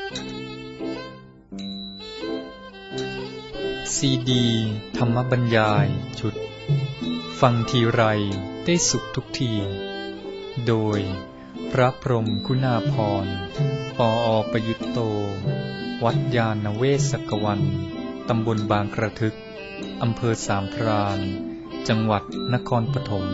ซีดีธรรมบรรยายชุดฟังทีไรได้สุขทุกทีโดยพระพรหมคุณาภรณ์ปอ.ประยุตโตวัดญาณเวศกวันตำบลบางกระทึกอำเภอสามพรานจังหวัดนครปฐม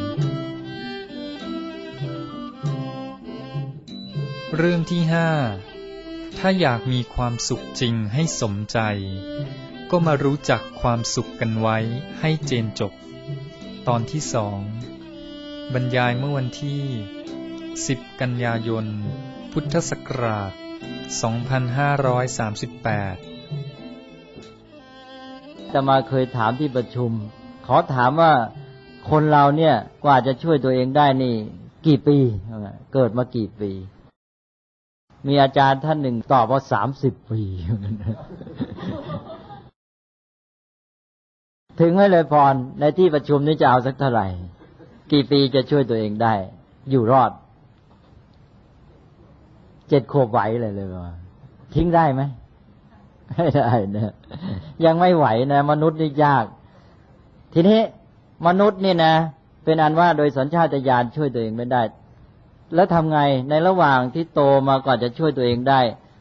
เรื่องที่5ถ้าอยากมีความสุขจริงให้สมใจก็มารู้จักความสุขกันไว้ให้เจนจบตอนที่2บรรยายเมื่อวันที่10กันยายนพุทธศักราช2538 จะมาเคยถามที่ประชุมขอถามว่าคนเราเนี่ยกว่าจะช่วยตัวเองได้นี่กี่ปีเกิดมากี่ปีมีอาจารย์ท่านหนึ่งตอบว่า30 ปีถึงไหมเลยพรในที่ประชุมนี้จะเอาสักเท่าไหร่กี่ปีจะช่วยตัวเองได้อยู่รอด7 ขวบไหวเลยว่าทิ้งได้ไหมไม่ได้นะยังไม่ไหวนะมนุษย์นี่ยากทีนี้มนุษย์นี่นะเป็นอันว่าโดยสัญชาตญาณช่วยตัวเองไม่ได้แล้วทำไงในระหว่างที่โตมาก่อนจะช่วยตัวเองได้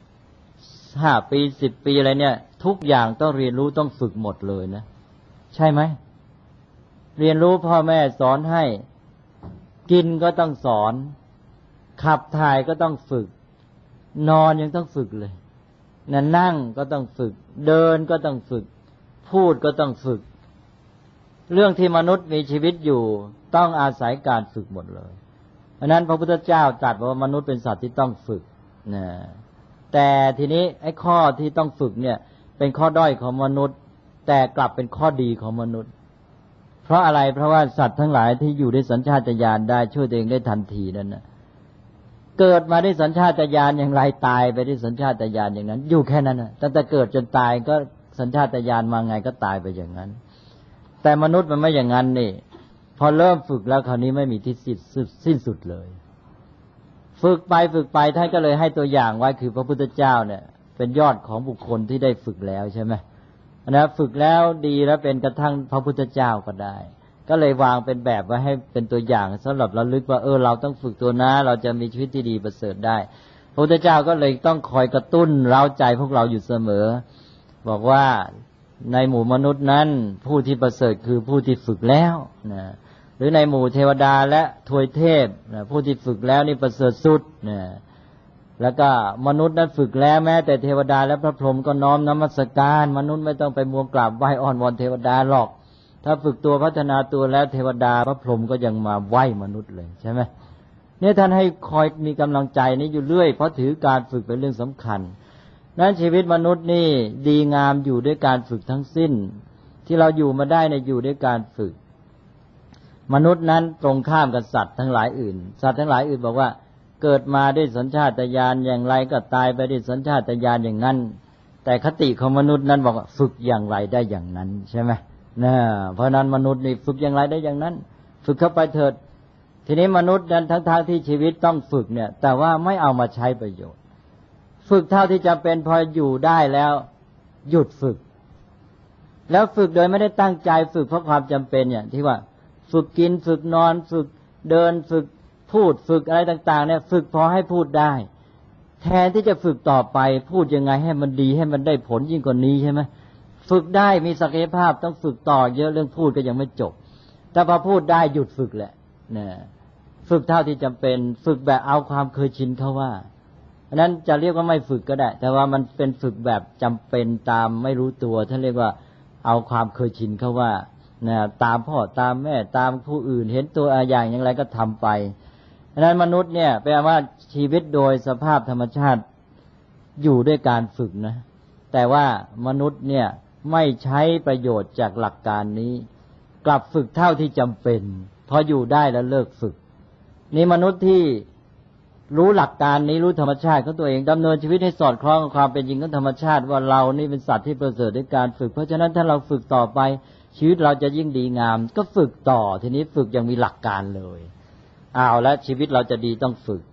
5 ปี10 ปีอะไรเนี่ยทุกอย่างต้องเรียนรู้ต้องฝึกหมดเลยนะใช่ไหมเรียนรู้พ่อแม่สอนให้กินก็ต้องสอนขับถ่ายก็ต้องฝึกนอนยังต้องฝึกเลยนั่งก็ต้องฝึกเดินก็ต้องฝึกพูดก็ต้องฝึกเรื่องที่มนุษย์มีชีวิตอยู่ต้องอาศัยการฝึกหมดเลยเพราะนั้นพระพุทธเจ้าตรัสว่ามนุษย์เป็นสัตว์ที่ต้องฝึกนะแต่ทีนี้ไอ้ข้อที่ต้องฝึกเนี่ยเป็นข้อด้อยของมนุษย์แต่กลับเป็นข้อดีของมนุษย์เพราะอะไรเพราะว่าสัตว์ทั้งหลายที่อยู่ด้วยสัญชาตญาณได้ช่วยตัวเองได้ทันทีนั่นนะเกิดมาด้วยสัญชาตญาณอย่างไรตายไปด้วยสัญชาตญาณอย่างนั้นอยู่แค่นั้นนะตั้งแต่เกิดจนตายก็สัญชาตญาณมาไงก็ตายไปอย่างนั้นแต่มนุษย์มันไม่อย่างนั้นนี่พอเริ่มฝึกแล้วคราวนี้ไม่มีที่สิ้นสุดเลยฝึกไปท่านก็เลยให้ตัวอย่างไว้คือพระพุทธเจ้าเนี่ยเป็นยอดของบุคคลที่ได้ฝึกแล้วใช่ไหมนะฝึกแล้วดีแล้วเป็นกระทั่งพระพุทธเจ้าก็ได้ก็เลยวางเป็นแบบไว้ให้เป็นตัวอย่างสำหรับระลึกว่าเราต้องฝึกตัวนะเราจะมีชีวิตที่ดีประเสริฐได้พระพุทธเจ้าก็เลยต้องคอยกระตุ้นเร้าใจพวกเราอยู่เสมอบอกว่าในหมู่มนุษย์นั้นผู้ที่ประเสริฐคือผู้ที่ฝึกแล้วนะหรือในหมู่เทวดาและทวยเทพนะผู้ที่ฝึกแล้วนี่ประเสริฐสุดนะแล้วก็มนุษย์นั้นฝึกแล้วแม้แต่เทวดาและพระพรหมก็น้อมนมัสการมนุษย์ไม่ต้องไปมัวกราบไหว้อ้อนวอนเทวดาหรอกถ้าฝึกตัวพัฒนาตัวแล้วเทวดาพระพรหมก็ยังมาไหว้มนุษย์เลยใช่ไหมเนี่ยท่านให้คอยมีกำลังใจนี้อยู่เรื่อยเพราะถือการฝึกเป็นเรื่องสำคัญนั้นชีวิตมนุษย์นี่ดีงามอยู่ด้วยการฝึกทั้งสิ้นที่เราอยู่มาได้เนี่ยอยู่ด้วยการฝึกมนุษย์นั้นตรงข้ามกับสัตว์ทั้งหลายอื่นสัตว์ทั้งหลายอื่นบอกว่าเกิดมาด้วยสัญชาตญาณอย่างไรก็ตายไปด้วยสัญชาตญาณอย่างนั้นแต่คติของมนุษย์นั้นบอกว่าฝึกอย่างไรได้อย่างนั้นใช่ไหมนะเพราะนั้นมนุษย์นี่ฝึกอย่างไรได้อย่างนั้นฝึกเข้าไปเถิดทีนี้มนุษย์นั้นทั้งที่ชีวิตต้องฝึกเนี่ยแต่ว่าไม่เอามาใช้ประโยชน์ฝึกเท่าที่จำเป็นพออยู่ได้แล้วหยุดฝึกแล้วฝึกโดยไม่ได้ตั้งใจฝึกเพราะความจำเป็นเนี่ยที่ว่าฝึกกินฝึกนอนฝึกเดินฝึกพูดฝึกอะไรต่างๆเนี่ยฝึกพอให้พูดได้แทนที่จะฝึกต่อไปพูดยังไงให้มันดีให้มันได้ผลยิ่งกว่านี้ใช่ไหมฝึกได้มีศักยภาพต้องฝึกต่อเยอะเรื่องพูดก็ยังไม่จบแต่พอพูดได้หยุดฝึกแหละนะฝึกเท่าที่จำเป็นฝึกแบบเอาความเคยชินเขาว่าเพราะนั้นจะเรียกว่าไม่ฝึกก็ได้แต่ว่ามันเป็นฝึกแบบจำเป็นตามไม่รู้ตัวท่านเรียกว่าเอาความเคยชินเขาว่านะตามพ่อตามแม่ตามผู้อื่นเห็นตัวอย่างอย่างไรก็ทำไปเพราะนั้นมนุษย์เนี่ยแปลว่าชีวิตโดยสภาพธรรมชาติอยู่ด้วยการฝึกนะแต่ว่ามนุษย์เนี่ยไม่ใช้ประโยชน์จากหลักการนี้กลับฝึกเท่าที่จำเป็นพออยู่ได้แล้วเลิกฝึกนี่มนุษย์ที่รู้หลักการนี้รู้ธรรมชาติของตัวเองดำเนินชีวิตให้สอดคล้องกับความเป็นจริงของธรรมชาติว่าเรานี่เป็นสัตว์ที่ประเสริฐด้วยการฝึกเพราะฉะนั้นถ้าเราฝึกต่อไปชีวิตเราจะยิ่งดีงามก็ฝึกต่อทีนี้ฝึกอย่างมีหลักการเลยแล้วชีวิตเราจะดีต้องฝึก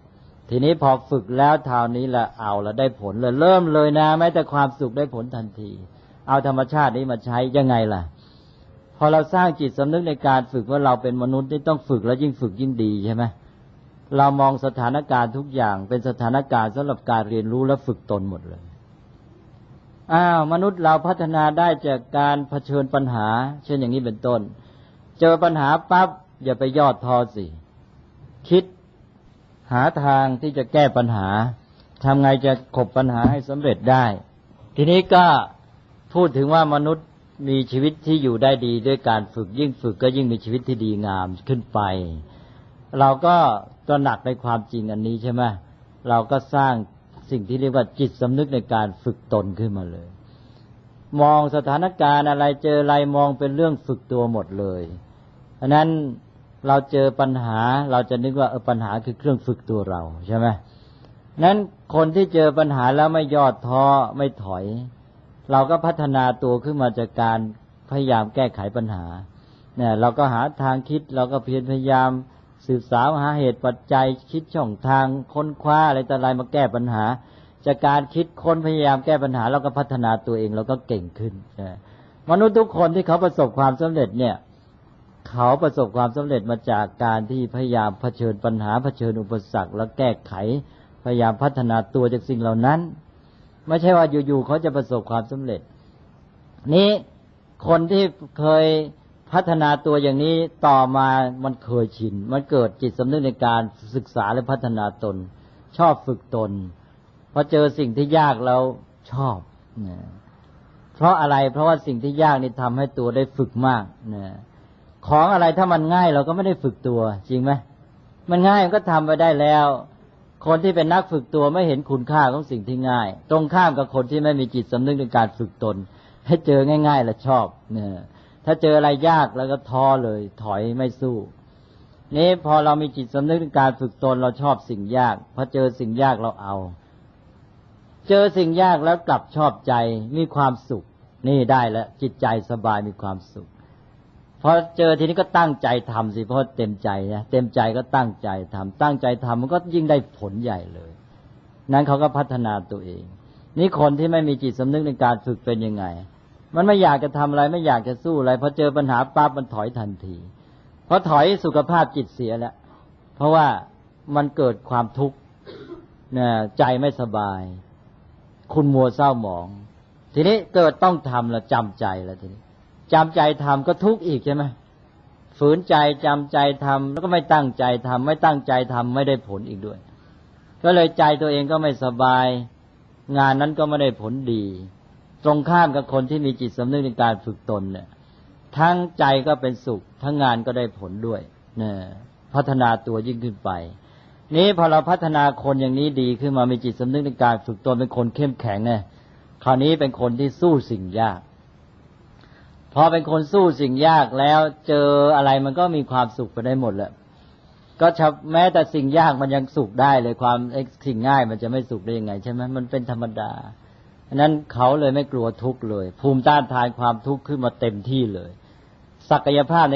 ทีนี้พอฝึกแล้วคราวนี้ละเอาละได้ผลเลยเริ่มเลยนะแม้แต่ความสุขได้ผลทันทีเอาธรรมชาตินี้มาใช้ยังไงล่ะพอเราสร้างจิตสำนึกในการฝึกว่าเราเป็นมนุษย์ที่ต้องฝึกแล้วยิ่งฝึกยิ่งดีใช่ไหมเรามองสถานการณ์ทุกอย่างเป็นสถานการณ์สำหรับการเรียนรู้และฝึกตนหมดเลยมนุษย์เราพัฒนาได้จากการเผชิญปัญหาเช่นอย่างนี้เป็นต้นเจอปัญหาปั๊บอย่าไปย่อท้อสิคิดหาทางที่จะแก้ปัญหาทำไงจะขบปัญหาให้สำเร็จได้ทีนี้ก็พูดถึงว่ามนุษย์มีชีวิตที่อยู่ได้ดีด้วยการฝึกยิ่งฝึกก็ยิ่งมีชีวิตที่ดีงามขึ้นไปเราก็ตระหนักในความจริงอันนี้ใช่ไหมเราก็สร้างสิ่งที่เรียกว่าจิตสำนึกในการฝึกตนขึ้นมาเลยมองสถานการณ์อะไรเจออะไรมองเป็นเรื่องฝึกตัวหมดเลยเพราะนั้นเราเจอปัญหาเราจะนึกว่าปัญหาคือเครื่องฝึกตัวเราใช่ไหมนั้นคนที่เจอปัญหาแล้วไม่ย่อท้อไม่ถอยเราก็พัฒนาตัวขึ้นมาจากการพยายามแก้ไขปัญหาเนี่ยเราก็หาทางคิดเราก็พยายามสืบสาวหาเหตุปัจจัยคิดช่องทางค้นคว้าอะไรต่ออะไรมาแก้ปัญหาจากการคิดค้นพยายามแก้ปัญหาเราก็พัฒนาตัวเองเราก็เก่งขึ้นมนุษย์ทุกคนที่เขาประสบความสำเร็จเนี่ยเขาประสบความสำเร็จมาจากการที่พยายามเผชิญปัญหาเผชิญอุปสรรคแล้วแก้ไขพยายามพัฒนาตัวจากสิ่งเหล่านั้นไม่ใช่ว่าอยู่ๆเขาจะประสบความสำเร็จนี้คนที่เคยพัฒนาตัวอย่างนี้ต่อมามันเคยชินมันเกิดจิตสำนึกในการศึกษาและพัฒนาตนชอบฝึกตนพอเจอสิ่งที่ยากแล้วชอบเพราะอะไรเพราะว่าสิ่งที่ยากนี่ทำให้ตัวได้ฝึกมากของอะไรถ้ามันง่ายเราก็ไม่ได้ฝึกตัวจริงไหมมันง่ายมันก็ทำไปได้แล้วคนที่เป็นนักฝึกตัวไม่เห็นคุณค่าของสิ่งที่ง่ายตรงข้ามกับคนที่ไม่มีจิตสำนึกในการฝึกตนให้เจอง่ายๆแล้วชอบถ้าเจออะไรยากแล้วก็ท้อเลยถอยไม่สู้นี้พอเรามีจิตสำนึกในการฝึกตนเราชอบสิ่งยากพอเจอสิ่งยากเราเอาเจอสิ่งยากแล้วกลับชอบใจมีความสุขนี่ได้แล้วจิตใจสบายมีความสุขพอเจอทีนี้ก็ตั้งใจทำสิเพราะเต็มใจนะเต็มใจก็ตั้งใจทำตั้งใจทำมันก็ยิ่งได้ผลใหญ่เลยนั้นเขาก็พัฒนาตัวเองนี่คนที่ไม่มีจิตสำนึกในการฝึกเป็นยังไงมันไม่อยากจะทำอะไรไม่อยากจะสู้อะไรพอเจอปัญหาปั๊บมันถอยทันทีพอถอยสุขภาพจิตเสียแล้วเพราะว่ามันเกิดความทุกข์ใจไม่สบายคุณมัวเศร้าหมองทีนี้เกิดต้องทำแล้วจำใจแล้วทีนี้จำใจทำก็ทุกข์อีกใช่ไหมฝืนใจจำใจทำแล้วก็ไม่ตั้งใจทำไม่ตั้งใจทำไม่ได้ผลอีกด้วยก็เลยใจตัวเองก็ไม่สบายงานนั้นก็ไม่ได้ผลดีตรงข้ามกับคนที่มีจิตสำนึกในการฝึกตนเนี่ยทั้งใจก็เป็นสุขทั้งงานก็ได้ผลด้วยพัฒนาตัวยิ่งขึ้นไปนี้พอเราพัฒนาคนอย่างนี้ดีขึ้นมามีจิตสำนึกในการฝึกตนเป็นคนเข้มแข็งเนี่ยคราวนี้เป็นคนที่สู้สิ่งยากพอเป็นคนสู้สิ่งยากแล้วเจออะไรมันก็มีความสุขไปได้หมดแหละก็แม้แต่สิ่งยากมันยังสุขได้เลยความสิ่งง่ายมันจะไม่สุขได้ยังไงใช่ไหมมันเป็นธรรมดาฉะนั้นเขาเลยไม่กลัวทุกข์เลยภูมิต้านทานความทุกข์ขึ้นมาเต็มที่เลยศักยภาพใน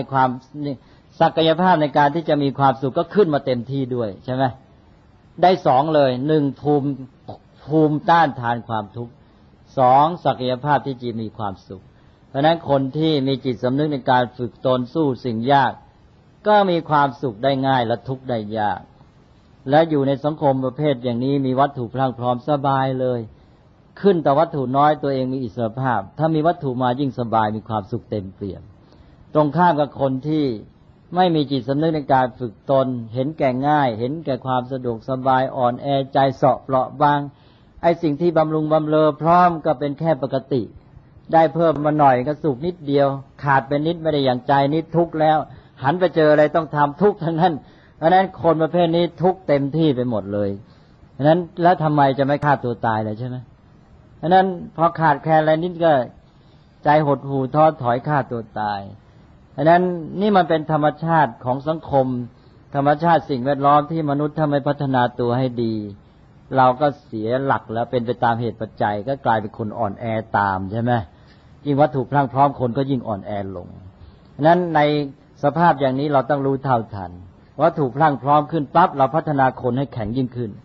การที่จะมีความสุขก็ขึ้นมาเต็มที่ด้วยใช่ไหมได้สองเลยหนึ่งภูมิต้านทานความทุกข์สองศักยภาพที่จะมีความสุขเพราะนั้นคนที่มีจิตสำนึกในการฝึกตนสู้สิ่งยากก็มีความสุขได้ง่ายและทุกข์ได้ยากและอยู่ในสังคมประเภทอย่างนี้มีวัตถุพรั่งพร้อมสบายเลยขึ้นแต่วัตถุน้อยตัวเองมีอิสรภาพถ้ามีวัตถุมายิ่งสบายมีความสุขเต็มเปี่ยมตรงข้ามกับคนที่ไม่มีจิตสำนึกในการฝึกตนเห็นแก่ง่ายเห็นแก่ความสะดวกสบายอ่อนแอใจเสาะเปราะบางไอ้สิ่งที่บำรุงบำเรอพร้อมก็เป็นแค่ปกติได้เพิ่มมาหน่อยก็สุขนิดเดียวขาดเป็นนิดไม่ได้อย่างใจนิดทุกข์แล้วหันไปเจออะไรต้องทำทุกข์ทั้งนั้นเพราะนั้นคนประเภทนี้ทุกข์เต็มที่ไปหมดเลยเพราะนั้นแล้วทำไมจะไม่ฆ่าตัวตายเลยใช่ไหมเพราะนั้นพอขาดแคลนอะไรนิดก็ใจหดหู่ท้อถอยฆ่าตัวตายเพราะนั้นนี่มันเป็นธรรมชาติของสังคมธรรมชาติสิ่งแวดล้อมที่มนุษย์ถ้าไม่พัฒนาตัวให้ดีเราก็เสียหลักแล้วเป็นไปตามเหตุปัจจัยก็กลายเป็นคนอ่อนแอตามใช่ไหมยิ่งวัตถุพรั่งพร้อมคนก็ยิ่งอ่อนแอลงเพราะนั้นในสภาพอย่างนี้เราต้องรู้เท่าทันวัตถุพรั่งพร้อมขึ้นปั๊บเราพัฒนาคนให้แข็งยิ่งขึ้น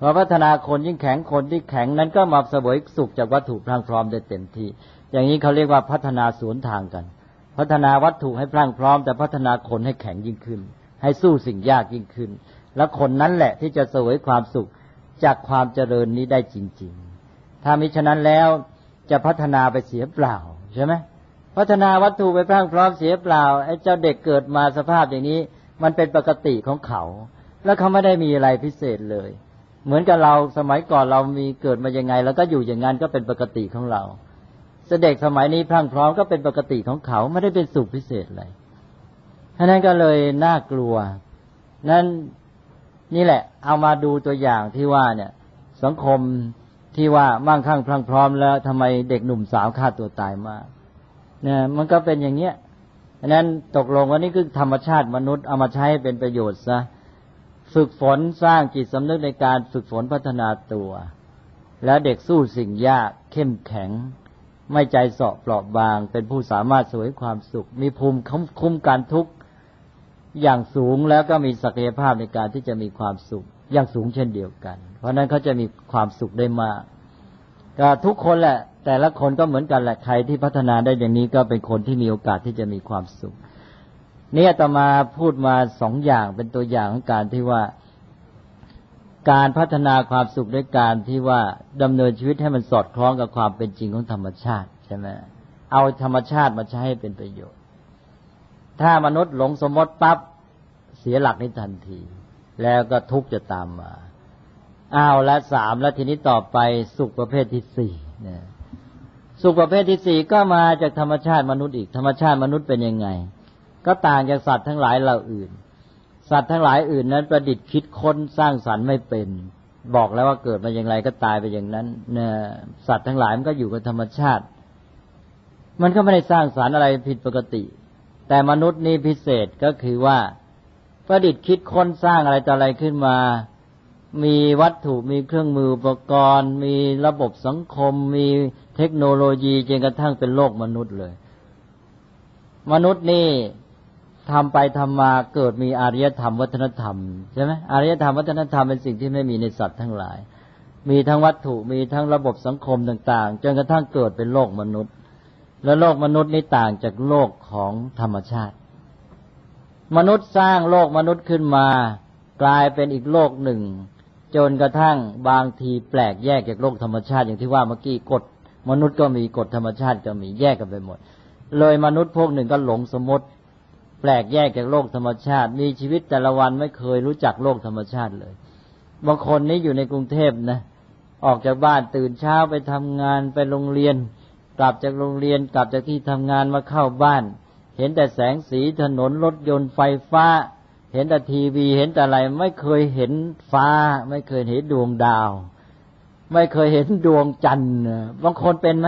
พอพัฒนาคนยิ่งแข็งคนที่แข็งนั้นก็มาเสวยสุขจากวัตถุพรั่งพร้อมได้เต็มที่อย่างนี้เขาเรียกว่าพัฒนาสวนทางกันพัฒนาวัตถุให้พรั่งพร้อมแต่พัฒนาคนให้แข็งยิ่งขึ้นให้สู้สิ่งยากยิ่งขึ้นแล้วคนนั้นแหละที่จะเสวยความสุขจากความเจริญนี้ได้จริงๆถ้ามิฉะนั้นแล้วจะพัฒนาไปเสียเปล่าใช่ไหมพัฒนาวัตถุไปพรั่งพร้อมเสียเปล่าไอ้เจ้าเด็กเกิดมาสภาพอย่างนี้มันเป็นปกติของเขาแล้วเขาไม่ได้มีอะไรพิเศษเลยเหมือนกับเราสมัยก่อนเรามีเกิดมายังไงแล้วก็อยู่อย่างนั้นก็เป็นปกติของเราเด็กสมัยนี้พรั่งพร้อมก็เป็นปกติของเขาไม่ได้เป็นสุขพิเศษอะไรฉะนั้นก็เลยน่ากลัวนั่นนี่แหละเอามาดูตัวอย่างที่ว่าเนี่ยสังคมที่ว่ามั่งคั่งพรั่งพร้อมแล้วทำไมเด็กหนุ่มสาวฆ่าตัวตายมากเนี่ยมันก็เป็นอย่างเงี้ยฉะนั้นตกลงว่านี่คือธรรมชาติมนุษย์เอามาใช้ให้เป็นประโยชน์ซะฝึกฝนสร้างจิตสำนึกในการฝึกฝนพัฒนาตัวแล้วเด็กสู้สิ่งยากเข้มแข็งไม่ใจเสาะเปราะบางเป็นผู้สามารถเสวยความสุขมีภูมิคุ้มกันทุกข์อย่างสูงแล้วก็มีศักยภาพในการที่จะมีความสุขอย่างสูงเช่นเดียวกันเพราะนั้นเขาจะมีความสุขได้มากก็ทุกคนแหละแต่ละคนก็เหมือนกันแหละใครที่พัฒนาได้อย่างนี้ก็เป็นคนที่มีโอกาสที่จะมีความสุขนี่อาตมาพูดมา2 อย่างเป็นตัวอย่างของการที่ว่าการพัฒนาความสุขด้วยการที่ว่าดำเนินชีวิตให้มันสอดคล้องกับความเป็นจริงของธรรมชาติใช่ไหมเอาธรรมชาติมาใช้ให้เป็นประโยชน์ถ้ามนุษย์หลงสมมติปั๊บเสียหลักในทันทีแล้วก็ทุกข์จะตามมาและ3แล้วทีนี้ต่อไปสุขประเภทที่4เนี่ยสุขประเภทที่4ก็มาจากธรรมชาติมนุษย์อีกธรรมชาติมนุษย์เป็นยังไงก็ต่างจากสัตว์ทั้งหลายเหล่าอื่นสัตว์ทั้งหลายอื่นนั้นประดิษฐ์คิดค้นสร้างสรรค์ไม่เป็นบอกแล้วว่าเกิดมาอย่างไรก็ตายไปอย่างนั้นเนี่ยสัตว์ทั้งหลายมันก็อยู่กับธรรมชาติมันก็ไม่ได้สร้างสรรค์อะไรผิดปกติแต่มนุษย์นี่พิเศษก็คือว่าประดิษฐ์คิดค้นสร้างอะไรต่ออะไรขึ้นมามีวัตถุมีเครื่องมืออุปกรณ์มีระบบสังคมมีเทคโนโลยีจนกระทั่งเป็นโลกมนุษย์เลยมนุษย์นี่ทำไปทำมาเกิดมีอารยธรรมวัฒนธรรมใช่ไหมอารยธรรมวัฒนธรรมเป็นสิ่งที่ไม่มีในสัตว์ทั้งหลายมีทั้งวัตถุมีทั้งระบบสังคมต่างๆจนกระทั่งเกิดเป็นโลกมนุษย์และโลกมนุษย์นี่ต่างจากโลกของธรรมชาติมนุษย์สร้างโลกมนุษย์ขึ้นมากลายเป็นอีกโลกหนึ่งจนกระทั่งบางทีแปลกแยกจากโลกธรรมชาติอย่างที่ว่าเมื่อกี้กฎมนุษย์ก็มีกฎธรรมชาติก็มีแยกกันไปหมดเลยมนุษย์พวกหนึ่งก็หลงสมมติแปลกแยกจากโลกธรรมชาติมีชีวิตแต่ละวันไม่เคยรู้จักโลกธรรมชาติเลยบางคนนี่อยู่ในกรุงเทพนะออกจากบ้านตื่นเช้าไปทำงานไปโรงเรียนกลับจากโรงเรียนกลับจากที่ทำงานมาเข้าบ้านเห็นแต่แสงสีถนนรถยนต์ไฟฟ้าเห็นแต่ทีวีเห็นแต่อะไรไม่เคยเห็นฟ้าไม่เคยเห็นดวงดาวไม่เคยเห็นดวงจันทร์บางคนเป็นไหม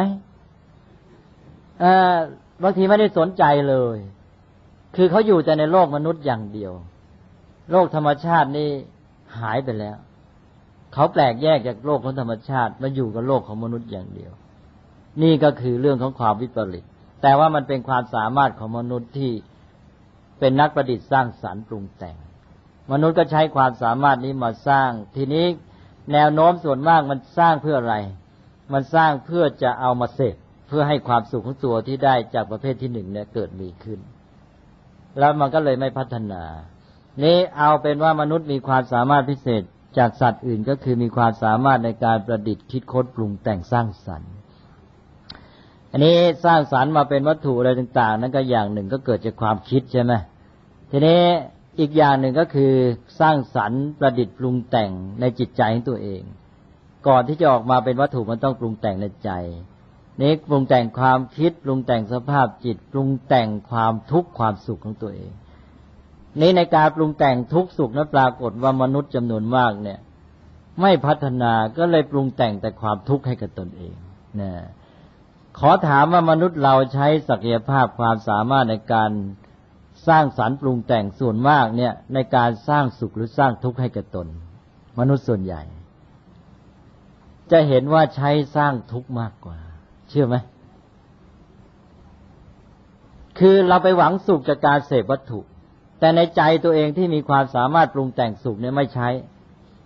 บางทีไม่ได้สนใจเลยคือเขาอยู่แต่ในโลกมนุษย์อย่างเดียวโลกธรรมชาตินี่หายไปแล้วเขาแปลกแยกจากโลกของธรรมชาติมาอยู่กับโลกของมนุษย์อย่างเดียวนี่ก็คือเรื่องของความวิปริตแต่ว่ามันเป็นความสามารถของมนุษย์ที่เป็นนักประดิษฐ์สร้างสรรค์ปรุงแต่งมนุษย์ก็ใช้ความสามารถนี้มาสร้างทีนี้แนวโน้มส่วนมากมันสร้างเพื่ออะไรมันสร้างเพื่อจะเอามาเสพเพื่อให้ความสุขของตัวที่ได้จากประเภทที่1เนี่ยเกิดมีขึ้นแล้วมันก็เลยไม่พัฒนานี่เอาเป็นว่ามนุษย์มีความสามารถพิเศษจากสัตว์อื่นก็คือมีความสามารถในการประดิษฐ์คิดค้นปรุงแต่งสร้างสรรค์อันนี้สร้างสรรค์มาเป็นวัตถุอะไรต่างๆนั้นก็อย่างหนึ่งก็เกิดจากความคิดใช่ไหมทีนี้อีกอย่างหนึ่งก็คือสร้างสรรค์ประดิษฐ์ปรุงแต่งในจิตใจของตัวเองก่อนที่จะออกมาเป็นวัตถุมันต้องปรุงแต่งในใจนี่ปรุงแต่งความคิดปรุงแต่งสภาพจิตปรุงแต่งความทุกข์ความสุขของตัวเองนี่ในการปรุงแต่งทุกข์สุขนั้นปรากฏว่ามนุษย์จำนวนมากเนี่ยไม่พัฒนาก็เลยปรุงแต่งแต่ความทุกข์ให้กับตนเองนะขอถามว่ามนุษย์เราใช้ศักยภาพความสามารถในการสร้างสรรค์ปรุงแต่งส่วนมากเนี่ยในการสร้างสุขหรือสร้างทุกข์ให้กับตนมนุษย์ส่วนใหญ่จะเห็นว่าใช้สร้างทุกข์มากกว่าเชื่อไหมคือเราไปหวังสุขจากการเสพวัตถุแต่ในใจตัวเองที่มีความสามารถปรุงแต่งสุขเนี่ยไม่ใช้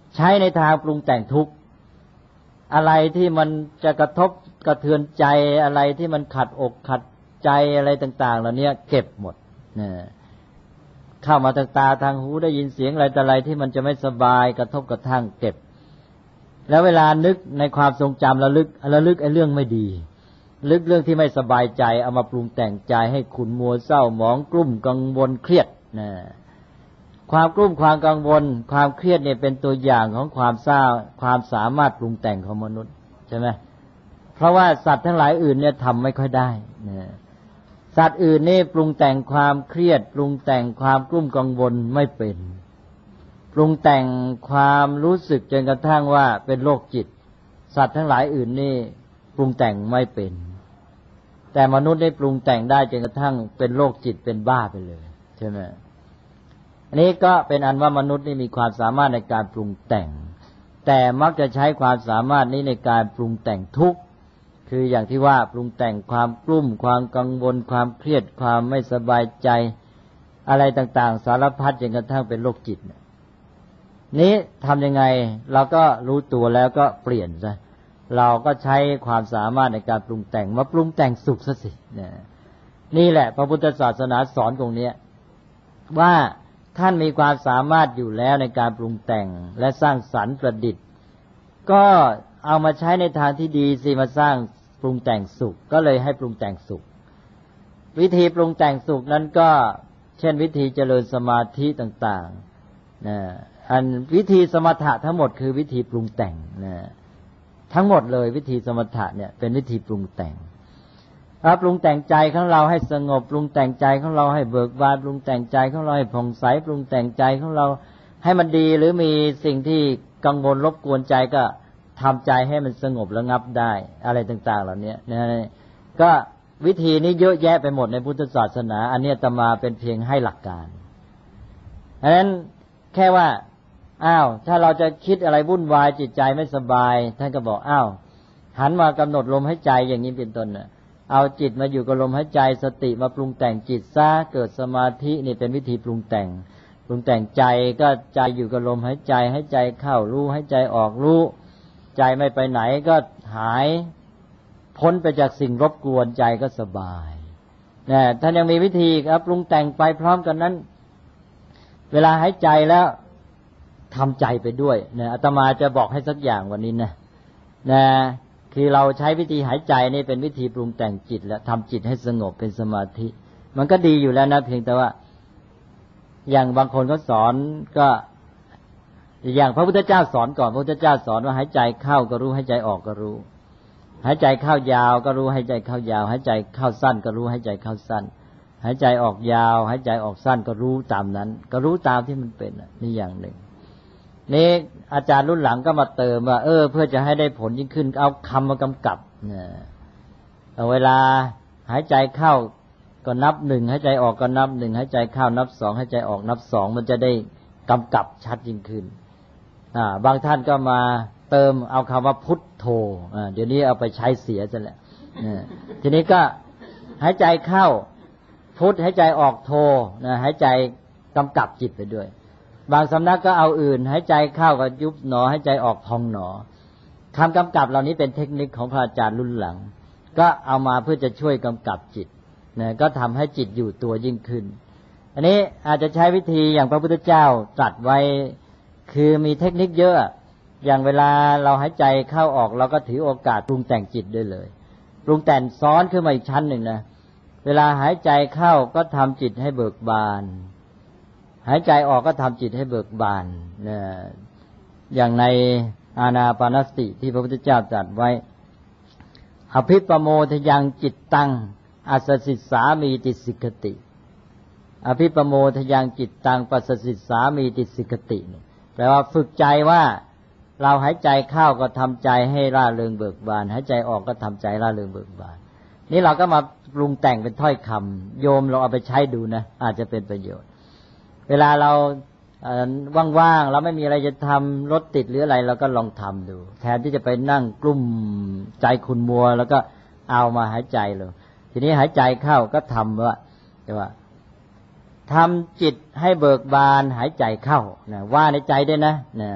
ใช้ในทางปรุงแต่งทุกข์อะไรที่มันจะกระทบกระเทือนใจอะไรที่มันขัดอกขัดใจอะไรต่างๆเหล่านี้เก็บหมดนะเข้ามาทางตาทางหูได้ยินเสียงอะไรแต่อะไรที่มันจะไม่สบายกระทบกระทั่งเก็บแล้วเวลานึกในความทรงจำระลึกไอ้เรื่องไม่ดีลึกเรื่องที่ไม่สบายใจเอามาปรุงแต่งใจให้ขุ่นมัวเศร้าหมองกลุ้มกังวลเครียดนะความกลุ้มความกังวลความเครียดเนี่ยเป็นตัวอย่างของความเศร้าความสามารถปรุงแต่งของมนุษย์ใช่ไหมเพราะว่าสัตว์ทั้งหลายอื่นเนี่ยทำไม่ค่อยได้นะสัตว์อื่นนี่ปรุงแต่งความเครียดปรุงแต่งความกลุ้มกังวลไม่เป็นปรุงแต่งความรู้สึกจนกระทั่งว่าเป็นโรคจิตสัตว์ทั้งหลายอื่นนี่ปรุงแต่งไม่เป็นแต่มนุษย์ได้ปรุงแต่งได้จนกระทั่งเป็นโรคจิตเป็นบ้าไปเลยใช่ไหมอันนี้ก็เป็นอันว่ามนุษย์นี่มีความสามารถในการปรุงแต่งแต่มักจะใช้ความสามารถนี้ในการปรุงแต่งทุกข์คืออย่างที่ว่าปรุงแต่งความกลุ้มความกังวลความเครียดความไม่สบายใจอะไรต่างๆสารพัดจนกระทั่งเป็นโรคจิตนี้ทำยังไงเราก็รู้ตัวแล้วก็เปลี่ยนซะเราก็ใช้ความสามารถในการปรุงแต่งมาปรุงแต่งสุขซะสินี่แหละพระพุทธศาสนาสอนตรงนี้ว่าท่านมีความสามารถอยู่แล้วในการปรุงแต่งและสร้างสรรค์ประดิษฐ์ก็เอามาใช้ในทางที่ดีสิมาสร้างปรุงแต่งสุขก็เลยให้ปรุงแต่งสุขวิธีปรุงแต่งสุขนั้นก็เช่นวิธีเจริญสมาธิต่างๆนะอันวิธีสมถะทั้งหมดคือวิธีปรุงแต่งนะทั้งหมดเลยวิธีสมถะเนี่ยเป็นวิธีปรุงแต่งปรุงแต่งใจของเราให้สงบปรุงแต่งใจของเราให้เบิกบานปรุงแต่งใจของเราให้ผ่องใสปรุงแต่งใจของเราให้มันดีหรือมีสิ่งที่กังวลรบกวนใจก็ทำใจให้มันสงบระงับได้อะไรต่างๆเหล่านี้นะก็วิธีนี้เยอะแยะไปหมดในพุทธศาสนาอันนี้อาตมาเป็นเพียงให้หลักการเพราะฉะนั้นแค่ว่าถ้าเราจะคิดอะไรวุ่นวายจิตใจไม่สบายท่านก็บอกหันมากำหนดลมหายใจอย่างนี้เป็นต้นเอาจิตมาอยู่กับลมหายใจสติมาปรุงแต่งจิตซะเกิดสมาธินี่เป็นวิธีปรุงแต่งใจก็ใจอยู่กับลมหายใจให้ใจเข้ารู้ให้ใจออกรู้ใจไม่ไปไหนก็หายพ้นไปจากสิ่งรบกวนใจก็สบายท่านยังมีวิธีครับปรุงแต่งไปพร้อมกันนั้นเวลาหายใจแล้วทำใจไปด้วยอาตมาจะบอกให้สักอย่างวันนี้นะคือเราใช้วิธีหายใจนี่เป็นวิธีปรุงแต่งจิตและทำจิตให้สงบเป็นสมาธิมันก็ดีอยู่แล้วนะเพียงแต่ว่าอย่างบางคนเขาสอนก็อย่างพระพุทธเจ้าสอนก่อนพระพุทธเจ้าสอนว่าหายใจเข้าก็รู้หายใจออกก็รู้หายใจเข้ายาวก็รู้หายใจเข้ายาวหายใจเข้าสั้นก็รู้หายใจเข้าสั้นหายใจออกยาวหายใจออกสั้นก็รู้ตามนั้นก็รู้ตามที่มันเป็นนี่อย่างหนึ่งนี่อาจารย์รุ่นหลังก็มาเติมว่าเพื่อจะให้ได้ผลยิ่งขึ้นเอาคำมากำกับเวลาหายใจเข้าก็นับหนึ่งหายใจออกก็นับหนึ่งหายใจเข้านับสองหายใจออกนับสองมันจะได้กำกับชัดยิ่งขึ้นบางท่านก็มาเติมเอาคำว่าพุทโธเดี๋ยวนี้เอาไปใช้เสียซะแล้วทีนี้ก็หายใจเข้าพุทหายใจออกโธหายใจกำกับจิตไปด้วยบางสำนักก็เอาอื่นหายใจเข้าก็ยุบหนอหายใจออกพองหนอคำกำกับเหล่านี้เป็นเทคนิคของพระอาจารย์รุ่นหลังก็เอามาเพื่อจะช่วยกำกับจิตก็ทำให้จิตอยู่ตัวยิ่งขึ้นอันนี้อาจจะใช้วิธีอย่างพระพุทธเจ้าตรัสไว้คือมีเทคนิคเยอะอย่างเวลาเราหายใจเข้าออกเราก็ถือโอกาสปรุงแต่งจิตได้เลยปรุงแต่งซ้อนขึ้นมาอีกชั้นหนึ่งนะเวลาหายใจเข้าก็ทำจิตให้เบิกบานหายใจออกก็ทำจิตให้เบิกบานอย่างในอานาปานสติที่พระพุทธเจ้าตรัสไว้อภิปโมทยังจิตตังอัสสิสามีติสิกติอภิปโมทยังจิตตังปัสสิสามีติสิกติแปลว่าฝึกใจว่าเราหายใจเข้าก็ทำใจให้ร่าเริงเบิกบานหายใจออกก็ทำใจร่าเริงเบิกบานนี่เราก็มาปรุงแต่งเป็นถ้อยคำโยมเราเอาไปใช้ดูนะอาจจะเป็นประโยชน์เวลาเราว่างๆเราไม่มีอะไรจะทำรถติดหรืออะไรเราก็ลองทำดูแทนที่จะไปนั่งกลุ้มใจขุ่นมัวแล้วก็เอามาหายใจเลยทีนี้หายใจเข้าก็ทำว่าทำจิตให้เบิกบานหายใจเข้าว่าในใจด้วยนะ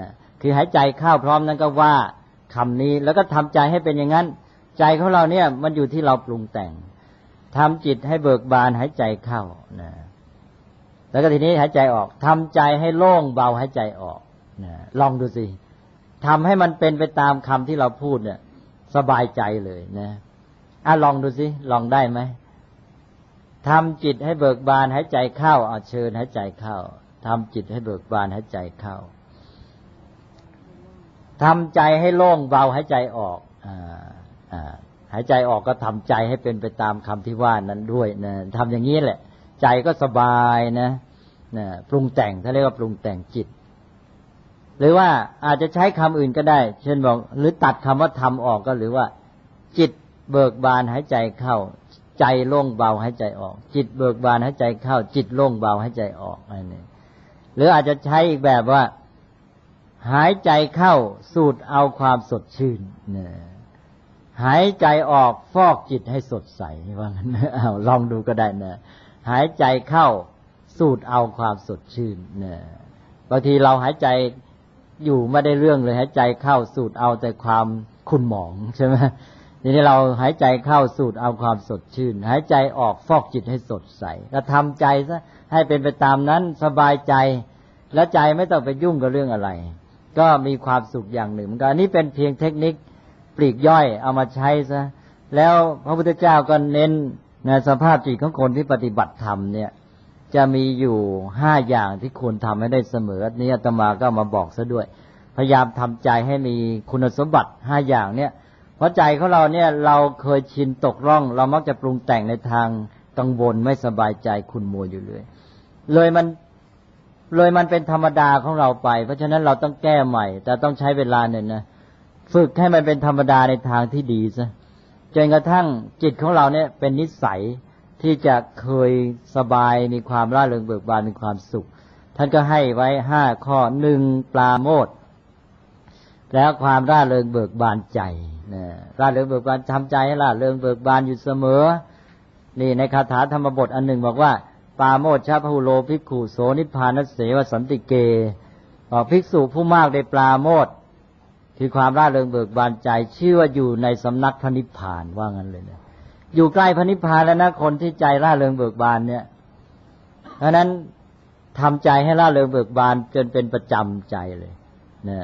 คือหายใจเข้าพร้อมนั้นก็ว่าคำนี้แล้วก็ทำใจให้เป็นอย่างนั้นใจของเราเนี่ยมันอยู่ที่เราปรุงแต่งทำจิตให้เบิกบานหายใจเข้านะแล้วก็ทีนี้หายใจออกทำใจให้โล่งเบาหายใจออกนะลองดูสิทำให้มันเป็นไปตามคำที่เราพูดเนี่ยสบายใจเลยนะลองดูสิลองได้ไหมทำจิตให้เบิกบานหายใจเข้าเชิญหายใจเข้าทำจิตให้เบิกบานหายใจเข้าทำใจให้โล่งเบาหายใจออกหายใจออกก็ทำใจให้เป็นไปตามคำที่ว่านั้นด้วยนะทำอย่างนี้แหละใจก็สบายนะปรุงแต่งเขาเรียกว่าปรุงแต่งจิตหรือว่าอาจจะใช้คำอื่นก็ได้เช่นบอกหรือตัดคำว่าทำออกก็หรือว่าจิตเบิกบานหายใจเข้าใจโล่งเบาหายใจออกจิตเบิกบานหายใจเข้าจิตโล่งเบาหายใจออกอะไรนี่หรืออาจจะใช้อีกแบบว่าหายใจเข้าสูดเอาความสดชื่นหายใจออกฟอกจิตให้สดใสว่างั้นลองดูก็ได้นะหายใจเข้าสูดเอาความสดชื่นบางทีเราหายใจอยู่ไม่ได้เรื่องเลยหายใจเข้าสูดเอาแต่ความขุ่นหมองใช่ไหมทีนี้เราหายใจเข้าสูดเอาความสดชื่นหายใจออกฟอกจิตให้สดใสก็ทำใจซะให้เป็นไปตามนั้นสบายใจและใจไม่ต้องไปยุ่งกับเรื่องอะไรก็มีความสุขอย่างหนึ่งเหมือนกันอันนี้เป็นเพียงเทคนิคปลีกย่อยเอามาใช้ซะแล้วพระพุทธเจ้าก็เน้นในสภาพจิตของคนที่ปฏิบัติธรรมเนี่ยจะมีอยู่5อย่างที่ควรทำให้ได้เสมอนี้อาตมาก็มาบอกซะด้วยพยายามทำใจให้มีคุณสมบัติ5อย่างเนี่ยเพราะใจของเราเนี่ยเราเคยชินตกร่องเรามักจะปรุงแต่งในทางกังวลไม่สบายใจขุ่นมัวอยู่เลยมันเป็นธรรมดาของเราไปเพราะฉะนั้นเราต้องแก้ใหม่แต่ต้องใช้เวลาหน่อยนะฝึกให้มันเป็นธรรมดาในทางที่ดีซะจนกระทั่งจิตของเราเนี่ยเป็นนิสัยที่จะเคยสบายมีความร่าเริงเบิกบานมีความสุขท่านก็ให้ไว้5ข้อ1ปราโมทย์แล้วความร่าเริงเบิกบานใจร่าเริงเบิกบานทำใจให้ร่าเริงเบิกบานอยู่เสมอนี่ในคาถาธรรมบทอันหนึ่งบอกว่าปราโมทย์ชะพหุโลภิกขุโสนิพพานเสวสันติเกบอกภิกษุผู้มากได้ปราโมทย์คือความร่าเริงเบิกบานใจชื่อว่าอยู่ในสำนักพระนิพพานว่างั้นเลยนะอยู่ใกล้พระนิพพานแล้วนะคนที่ใจร่าเริงเบิกบานเนี่ยเพราะนั้นทำใจให้ร่าเริงเบิกบานจนเป็นประจำใจเลยนะ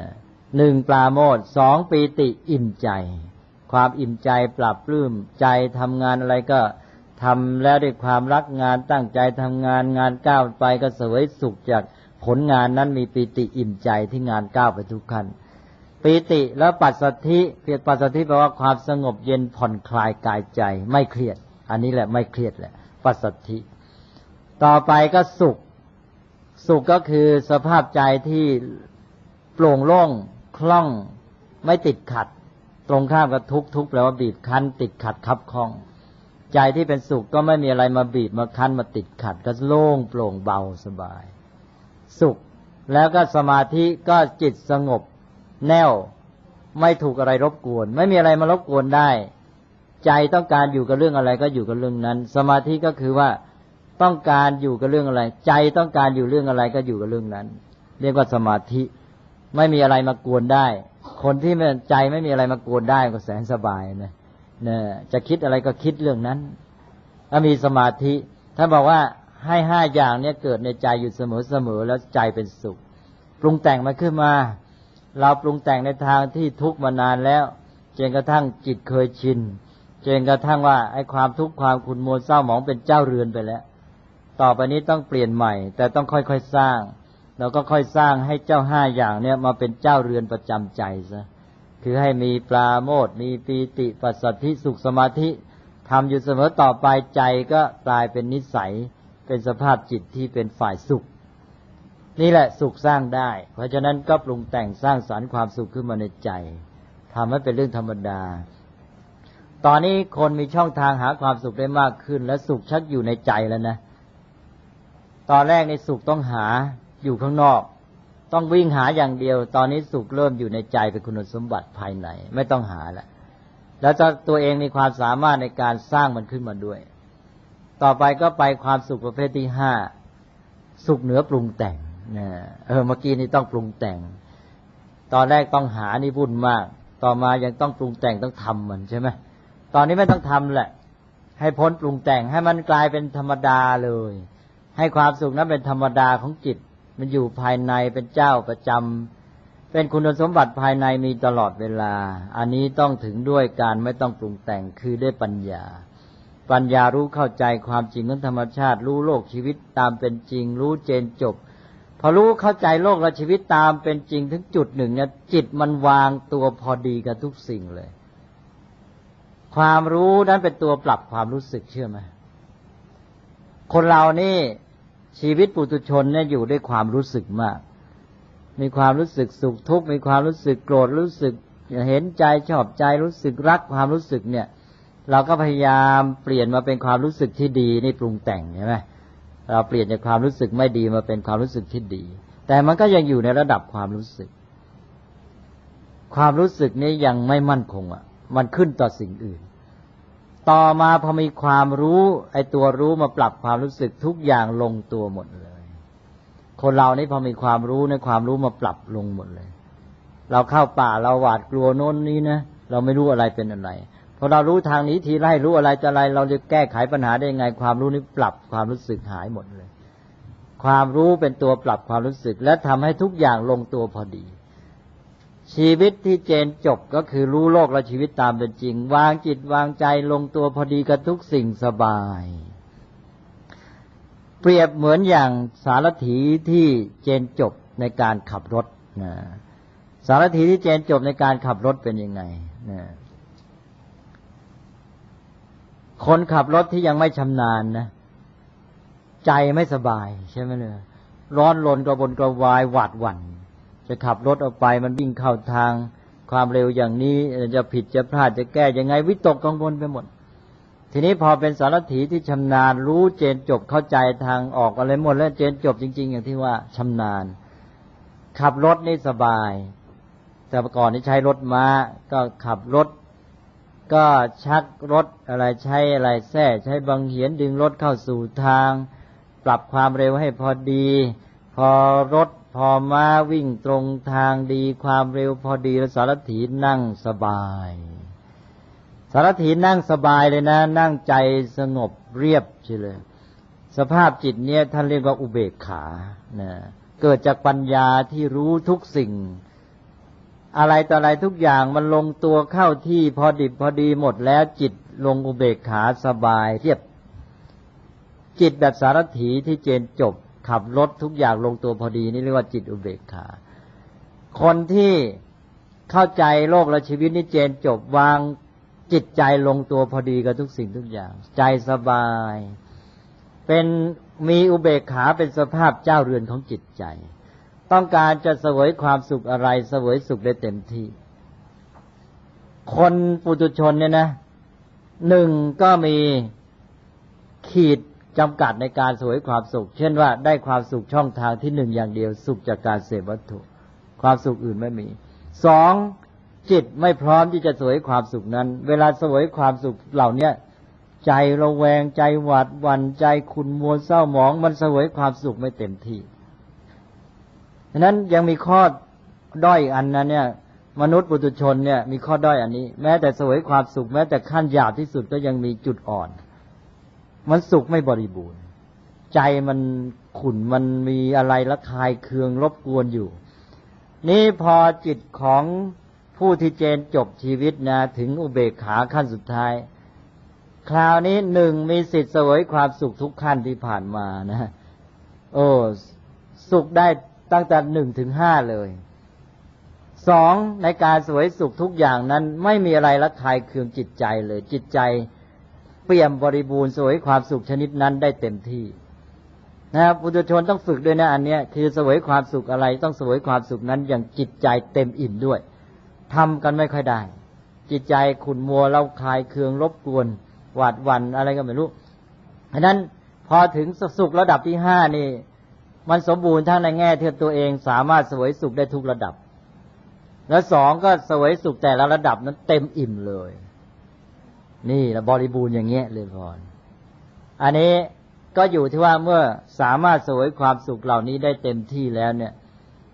1ปราโมทย์2ปีติอิ่มใจความอิ่มใจปราบปลื้มใจทำงานอะไรก็ทำแล้วด้วยความรักงานตั้งใจทำงานก้าวไปก็เสวยสุขจากผลงานนั้นมีปีติอิ่มใจที่งานก้าวไปทุกขั้นปีติแล้วปัสสัทธิปัสสัทธิแปลว่าความสงบเย็นผ่อนคลายกายใจไม่เครียดอันนี้แหละไม่เครียดแหละปัสสัทธิต่อไปก็สุขก็คือสภาพใจที่โปร่งโล่งคล่องไม่ติดขัดตรงข้ามกับทุกข์แปลว่าบีบคั้นติดขัดคับข้องใจที่เป็นสุขก็ไม่มีอะไรมาบีบมาคั้นมาติดขัดก็โล่งโปร่งเบาสบายสุขแล้วก็สมาธิก็จิตสงบแน่วไม่ถูกอะไรรบกวนไม่มีอะไรมารบกวนได้ใจต้องการอยู่กับเรื่องอะไรก็อยู่กับเรื่องนั้นสมาธิก็คือว่าต้องการอยู่กับเรื่องอะไรใจต้องการอยู่เรื่องอะไรก็อยู่กับเรื่องนั้นเรียกว่าสมาธิไม่มีอะไรมากวนได้คนที่ใจไม่มีอะไรมากวนได้ก็แสนสบายนะจะคิดอะไรก็คิดเรื่องนั้นถ้ามีสมาธิถ้าบอกว่าให้5อย่างนี้เกิดในใจอยู่เสมอแล้วใจเป็นสุขปรุงแต่งมาขึ้นมาเราปรุงแต่งในทางที่ทุกข์มานานแล้วจนกระทั่งจิตเคยชินจนกระทั่งว่าไอ้ความทุกข์ความขุ่นมัวเศร้าหมองเป็นเจ้าเรือนไปแล้วต่อไปนี้ต้องเปลี่ยนใหม่แต่ต้องค่อยๆสร้างเราก็ค่อยสร้างให้เจ้า5อย่างเนี้ยมาเป็นเจ้าเรือนประจำใจซะคือให้มีปราโมทย์มีปีติปัสสัทธิสุขสมาธิทำอยู่เสมอต่อไปใจก็กลายเป็นนิสัยเป็นสภาพจิตที่เป็นฝ่ายสุขนี่แหละสุขสร้างได้เพราะฉะนั้นก็ปรุงแต่งสร้างสรรค์ความสุขขึ้นมาในใจทำให้เป็นเรื่องธรรมดาตอนนี้คนมีช่องทางหาความสุขได้มากขึ้นและสุขชักอยู่ในใจแล้วนะตอนแรกในสุขต้องหาอยู่ข้างนอกต้องวิ่งหาอย่างเดียวตอนนี้สุขเริ่มอยู่ในใจเป็นคุณสมบัติภายในไม่ต้องหาแล้วตัวเองมีความสามารถในการสร้างมันขึ้นมาด้วยต่อไปก็ไปความสุขประเภทที่5สุขเหนือปรุงแต่งเมื่อกี้นี้ต้องปรุงแต่งตอนแรกต้องหานี่วุ่นมากต่อมายังต้องปรุงแต่งต้องทำมันใช่ไหมตอนนี้ไม่ต้องทำแหละให้พ้นปรุงแต่งให้มันกลายเป็นธรรมดาเลยให้ความสุขนั้นเป็นธรรมดาของจิตมันอยู่ภายในเป็นเจ้าประจำเป็นคุณสมบัติภายในมีตลอดเวลาอันนี้ต้องถึงด้วยการไม่ต้องปรุงแต่งคือด้วยปัญญารู้เข้าใจความจริงของธรรมชาติรู้โลกชีวิตตามเป็นจริงรู้เจนจบพอรู้เข้าใจโลกและชีวิตตามเป็นจริงถึงจุดหนึ่งเนี่ยจิตมันวางตัวพอดีกับทุกสิ่งเลยความรู้นั้นเป็นตัวปรับความรู้สึกเชื่อไหมคนเรานี่ชีวิตปุถุชนเนี่ยอยู่ด้วยความรู้สึกมากมีความรู้สึกสุขทุกข์มีความรู้สึกโกรธรู้สึกเห็นใจชอบใจรู้สึกรักความรู้สึกเนี่ยเราก็พยายามเปลี่ยนมาเป็นความรู้สึกที่ดีนี่ปรุงแต่งใช่ไหมเราเปลี่ยนจากความรู้สึกไม่ดีมาเป็นความรู้สึกที่ดีแต่มันก็ยังอยู่ในระดับความรู้สึกนี้ยังไม่มั่นคงอ่ะมันขึ้นต่อสิ่งอื่นต่อมาพอมีความรู้ไอ้ตัวรู้มาปรับความรู้สึกทุกอย่างลงตัวหมดเลยคนเรานี่พอมีความรู้ในความรู้มาปรับลงหมดเลยเราเข้าป่าเราหวาดกลัวโน่นนี้นะเราไม่รู้อะไรเป็นอะไรพอเรารู้ทางนี้ทีไล่รู้อะไรจะอะไรเราจะแก้ไขปัญหาได้ยังไงความรู้นี้ปรับความรู้สึกหายหมดเลยความรู้เป็นตัวปรับความรู้สึกและทำให้ทุกอย่างลงตัวพอดีชีวิตที่เจนจบก็คือรู้โลกและชีวิตตามเป็นจริงวางจิตวางใจลงตัวพอดีกับทุกสิ่งสบายเปรียบเหมือนอย่างสารถีที่เจนจบในการขับรถนะสารถีที่เจนจบในการขับรถเป็นยังไงนะคนขับรถที่ยังไม่ชำนาญนะใจไม่สบายใช่ไหมเนี่ยร้อนรนกระวนกระวายหวาดหวั่นจะขับรถออกไปมันวิ่งเข้าทางความเร็วอย่างนี้จะผิดจะพลาดจะแก้ยังไงวิตกกังวลไปหมดทีนี้พอเป็นสารถีที่ชำนาญรู้เจนจบเข้าใจทางออกอะไรหมดแล้วเจนจบจริงๆอย่างที่ว่าชำนาญขับรถนี่สบายแต่ก่อนนี่ใช้รถม้าก็ขับรถก็ชักรถอะไรใช้อะไรแท้ใช้บังเหียนดึงรถเข้าสู่ทางปรับความเร็วให้พอดีพอรถพอม้าวิ่งตรงทางดีความเร็วพอดีแล้วสารถีนั่งสบายสารถีนั่งสบายเลยนะนั่งใจสงบเรียบเฉยเลยสภาพจิตเนี่ยท่านเรียกว่าอุเบกขานะเกิดจากปัญญาที่รู้ทุกสิ่งอะไรต่ออะไรทุกอย่างมันลงตัวเข้าที่พอดิบพอดีหมดแล้วจิตลงอุเบกขาสบายเรียบจิตแบบสารถีที่เจนจบขับรถทุกอย่างลงตัวพอดีนี่เรียกว่าจิตอุเบกขาคนที่เข้าใจโลกและชีวิตนี่เจนจบวางจิตใจลงตัวพอดีกับทุกสิ่งทุกอย่างใจสบายเป็นมีอุเบกขาเป็นสภาพเจ้าเรือนของจิตใจต้องการจะเสวยความสุขอะไรเสวยสุขได้เต็มที่คนปุถุชนเนี่ยนะหนึ่งก็มีขีดจำกัดในการเสวยความสุขเช่นว่าได้ความสุขช่องทางที่หนึ่งอย่างเดียวสุขจากการเสพวัตถุความสุขอื่นไม่มีสองจิตไม่พร้อมที่จะเสวยความสุขนั้นเวลาเสวยความสุขเหล่านี้ใจระแวงใจหวาดหวั่นใจขุ่นมัวเศร้าหมองมันเสวยความสุขไม่เต็มที่ฉะนั้นยังมีข้อด้อยอันนั้นเนี่ยมนุษย์ปุถุชนเนี่ยมีข้อด้อยอันนี้แม้แต่เสวยความสุขแม้แต่ขั้นหยาบที่สุดก็ยังมีจุดอ่อนมันสุขไม่บริบูรณ์ใจมันขุ่นมันมีอะไรละคายเคืองรบกวนอยู่นี่พอจิตของผู้ที่เจนจบชีวิตนะถึงอุเบกขาขั้นสุดท้ายคราวนี้หนึ่งมีสิทธิ์เสวยความสุขทุกขั้นที่ผ่านมานะสุขได้ตั้งแต่1 ถึง 5เลยสองในการเสวยสุขทุกอย่างนั้นไม่มีอะไรละคายเคืองจิตใจเลยจิตใจเปี่ยมบริบูรณ์เสวยความสุขชนิดนั้นได้เต็มที่นะครับปุถุชนต้องฝึกด้วยนะอันเนี้ยคือเสวยความสุขอะไรต้องเสวยความสุขนั้นอย่างจิตใจเต็มอิ่มด้วยทำกันไม่ค่อยได้จิตใจขุ่นมัวเล่าคายเคืองรบกวนหวาดหวั่นอะไรก็ไม่รู้ฉะนั้นพอถึงสุขระดับที่5นี่มันสมบูรณ์ทั้งในแง่ที่ตัวเองสามารถเสวยสุขได้ทุกระดับและสองก็เสวยสุขแต่ละระดับนั้นเต็มอิ่มเลยนี่ละบริบูรณ์อย่างเงี้ยเลยพรอันนี้ก็อยู่ที่ว่าเมื่อสามารถเสวยความสุขเหล่านี้ได้เต็มที่แล้วเนี่ย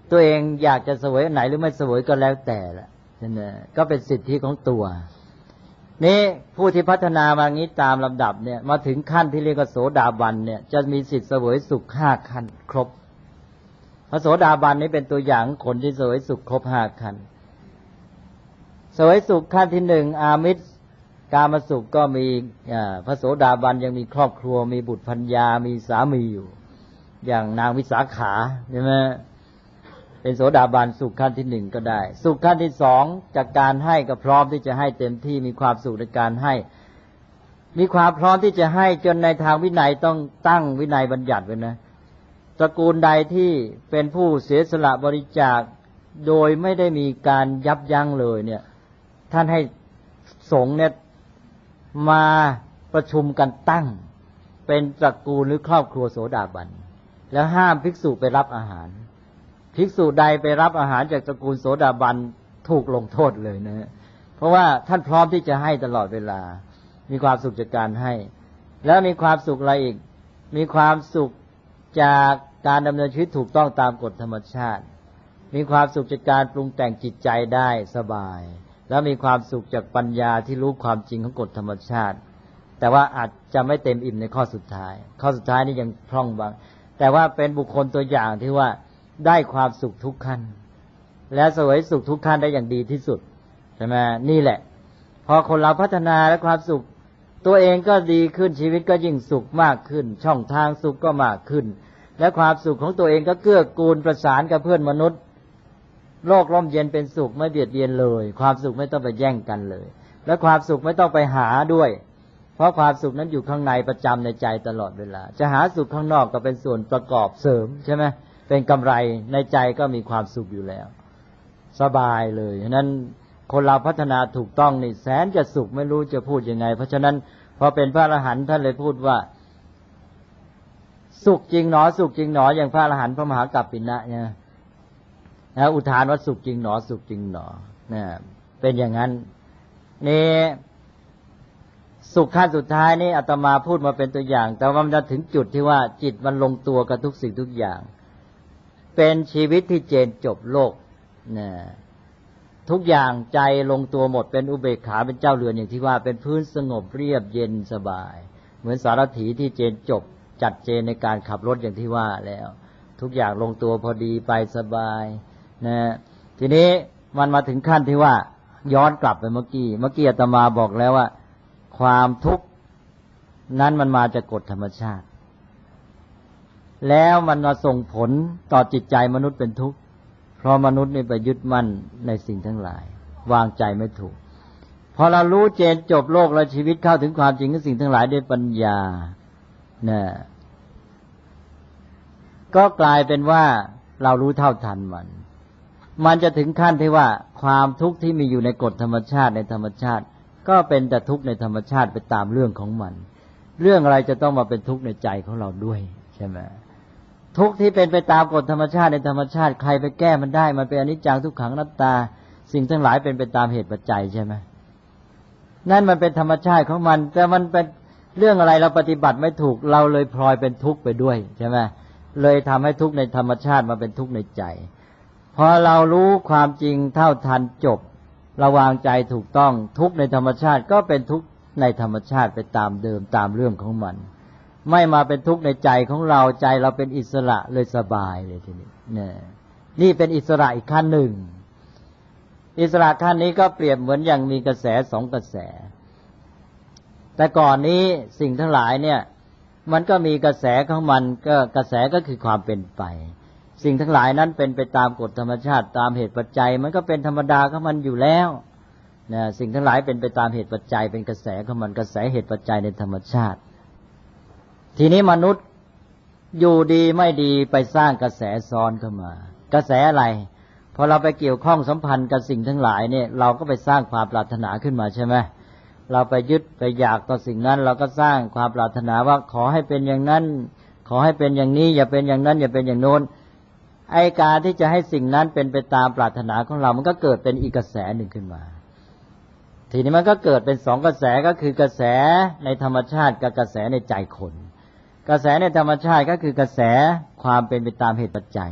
ตัวเองอยากจะเสวยไหนหรือไม่เสวยก็แล้วแต่ละนั่นแหละก็เป็นสิทธิของตัวนี้ผู้ที่พัฒนามางี้ตามลำดับเนี่ยมาถึงขั้นที่เรียกว่าโสดาบันเนี่ยจะมีสิทธิเสวยสุข5ขั้นครบพระโสดาบันนี้เป็นตัวอย่างคนที่เสวยสุขครบ5ขั้นเสวยสุขขั้นที่1อามิสกามสุขก็มีพระโสดาบันยังมีครอบครัวมีบุตรภรรยามีสามีอยู่อย่างนางวิสาขาใช่ไหมเป็นโสดาบันสุขขั้นที่1ก็ได้สุขขั้นที่2จากการให้ก็พร้อมที่จะให้เต็มที่มีความสุขในการให้มีความพร้อมที่จะให้จนในทางวินัยต้องตั้งวินัยบัญญัติไว้นะตระกูลใดที่เป็นผู้เสียสละบริจาคโดยไม่ได้มีการยับยั้งเลยเนี่ยท่านให้สงฆ์เนี่ยมาประชุมกันตั้งเป็นตระกูลหรือครอบครัวโสดาบันแล้วห้ามภิกษุไปรับอาหารภิกษุใดไปรับอาหารจากตระกูลโสดาบันถูกลงโทษเลยนะเพราะว่าท่านพร้อมที่จะให้ตลอดเวลามีความสุขจากการให้แล้วมีความสุขอะไรอีกมีความสุขจากการดำเนินชีวิตถูกต้องตามกฎธรรมชาติมีความสุขจากการปรุงแต่งจิตใจได้สบายแล้วมีความสุขจากปัญญาที่รู้ความจริงของกฎธรรมชาติแต่ว่าอาจจะไม่เต็มอิ่มในข้อสุดท้ายนี่ยังพร่องบางแต่ว่าเป็นบุคคลตัวอย่างที่ว่าได้ความสุขทุกขั้นและเสวยสุขทุกขั้นได้อย่างดีที่สุดใช่ไหมนี่แหละพอคนเราพัฒนาและความสุขตัวเองก็ดีขึ้นชีวิตก็ยิ่งสุขมากขึ้นช่องทางสุขก็มากขึ้นและความสุขของตัวเองก็เกื้อกูลประสานกับเพื่อนมนุษย์โลกร่มเย็นเป็นสุขไม่เบียดเบียนเลยความสุขไม่ต้องไปแย่งกันเลยและความสุขไม่ต้องไปหาด้วยเพราะความสุขนั้นอยู่ข้างในประจำในใจตลอดเวลาจะหาสุขข้างนอกก็เป็นส่วนประกอบเสริมใช่ไหมเป็นกำไรในใจก็มีความสุขอยู่แล้วสบายเลยฉะนั้นคนเราพัฒนาถูกต้องนี่แสนจะสุขไม่รู้จะพูดยังไงเพราะฉะนั้นพอเป็นพระอรหันต์ท่านเลยพูดว่าสุขจริงหนอสุขจริงหนออย่างพระอรหันต์พระมหากัปปินะเนี่ยนะอุทานว่าสุขจริงหนอสุขจริงหนอเนี่ยเป็นอย่างนั้นนี่สุขขั้นสุดท้ายนี่อาตมาพูดมาเป็นตัวอย่างแต่ว่ามันจะถึงจุดที่ว่าจิตมันลงตัวกับทุกสิ่งทุกอย่างเป็นชีวิตที่เจนจบโลกนะทุกอย่างใจลงตัวหมดเป็นอุเบกขาเป็นเจ้าเรือนอย่างที่ว่าเป็นพื้นสงบเรียบเย็นสบายเหมือนสารถีที่เจนจบจัดเจนในการขับรถอย่างที่ว่าแล้วทุกอย่างลงตัวพอดีไปสบายนะทีนี้มันมาถึงขั้นที่ว่าย้อนกลับไปเมื่อกี้อาตมาบอกแล้วว่าความทุกข์นั้นมันมาจากกฎธรรมชาติแล้วมันมาส่งผลต่อจิตใจมนุษย์เป็นทุกข์เพราะมนุษย์นี่ไปยึดมั่นในสิ่งทั้งหลายวางใจไม่ถูกพอเรารู้เจนจบโลกแล้วชีวิตเข้าถึงความจริงของสิ่งทั้งหลายด้วยปัญญานะก็กลายเป็นว่าเรารู้เท่าทันมันจะถึงขั้นที่ว่าความทุกข์ที่มีอยู่ในกฎธรรมชาติในธรรมชาติก็เป็นแต่ทุกข์ในธรรมชาติไปตามเรื่องของมันเรื่องอะไรจะต้องมาเป็นทุกข์ในใจของเราด้วยใช่ไหมทุกข์ที่เป็นไปตามกฎธรรมชาติในธรรมชาติใครไปแก้มันได้มันเป็นอนิจจังทุกขังอนัตตาสิ่งทั้งหลายเป็นไปตามเหตุปัจจัยใช่ไหมนั่นมันเป็นธรรมชาติของมันแต่มันเป็นเรื่องอะไรเราปฏิบัติไม่ถูกเราเลยพลอยเป็นทุกข์ไปด้วยใช่ไหมเลยทำให้ทุกข์ในธรรมชาติมาเป็นทุกข์ในใจพอเรารู้ความจริงเท่าทันจบระวางใจถูกต้องทุกข์ในธรรมชาติก็เป็นทุกข์ในธรรมชาติไปตามเดิมตามเรื่องของมันไม่มาเป็นทุกข์ในใจของเราใจเราเป็นอิสระเลยสบายเลยทีนี้นี่เป็นอิสระอีกขั้นหนึ่งอิสระขั้นนี้ก็เปรียบเหมือนอย่างมีกระแสสองกระแสแต่ก่อนนี้สิ่งทั้งหลายเนี่ยมันก็มีกระแสของมันก็กระแสก็คือความเป็นไปสิ่งทั้งหลายนั้นเป็นไปตามกฎธรรมชาติตามเหตุปัจจัยมันก็เป็นธรรมดาของมันอยู่แล้วนะสิ่งทั้งหลายเป็นไปตามเหตุปัจจัยเป็นกระแสของมันกระแสเหตุปัจจัยในธรรมชาติทีนี้มนุษย์อยู่ดีไม่ดีไปสร้างกระแสซ้อนเข้ามากระแสอะไรพอเราไปเกี่ยวข้องสัมพันธ์กับสิ่งทั้งหลายเนี่ยเราก็ไปสร้างความปรารถนาขึ้นมาใช่ไหมเราไปยึดไปอยากต่อสิ่งนั้นเราก็สร้างความปรารถนาว่าขอให้เป็นอย่างนั้นขอให้เป็นอย่างนี้อย่าเป็นอย่างนั้นอย่าเป็นอย่างโน้นไอ้การที่จะให้สิ่งนั้นเป็นไปตามปรารถนาของเรามันก็เกิดเป็นอีกกระแสหนึ่งขึ้นมาทีนี้มันก็เกิดเป็นสองกระแสก็คือกระแสในธรรมชาติกับกระแสในใจคนกระแสในธรรมชาติก็คือกระแสความเป็นไปตามเหตุปัจจัย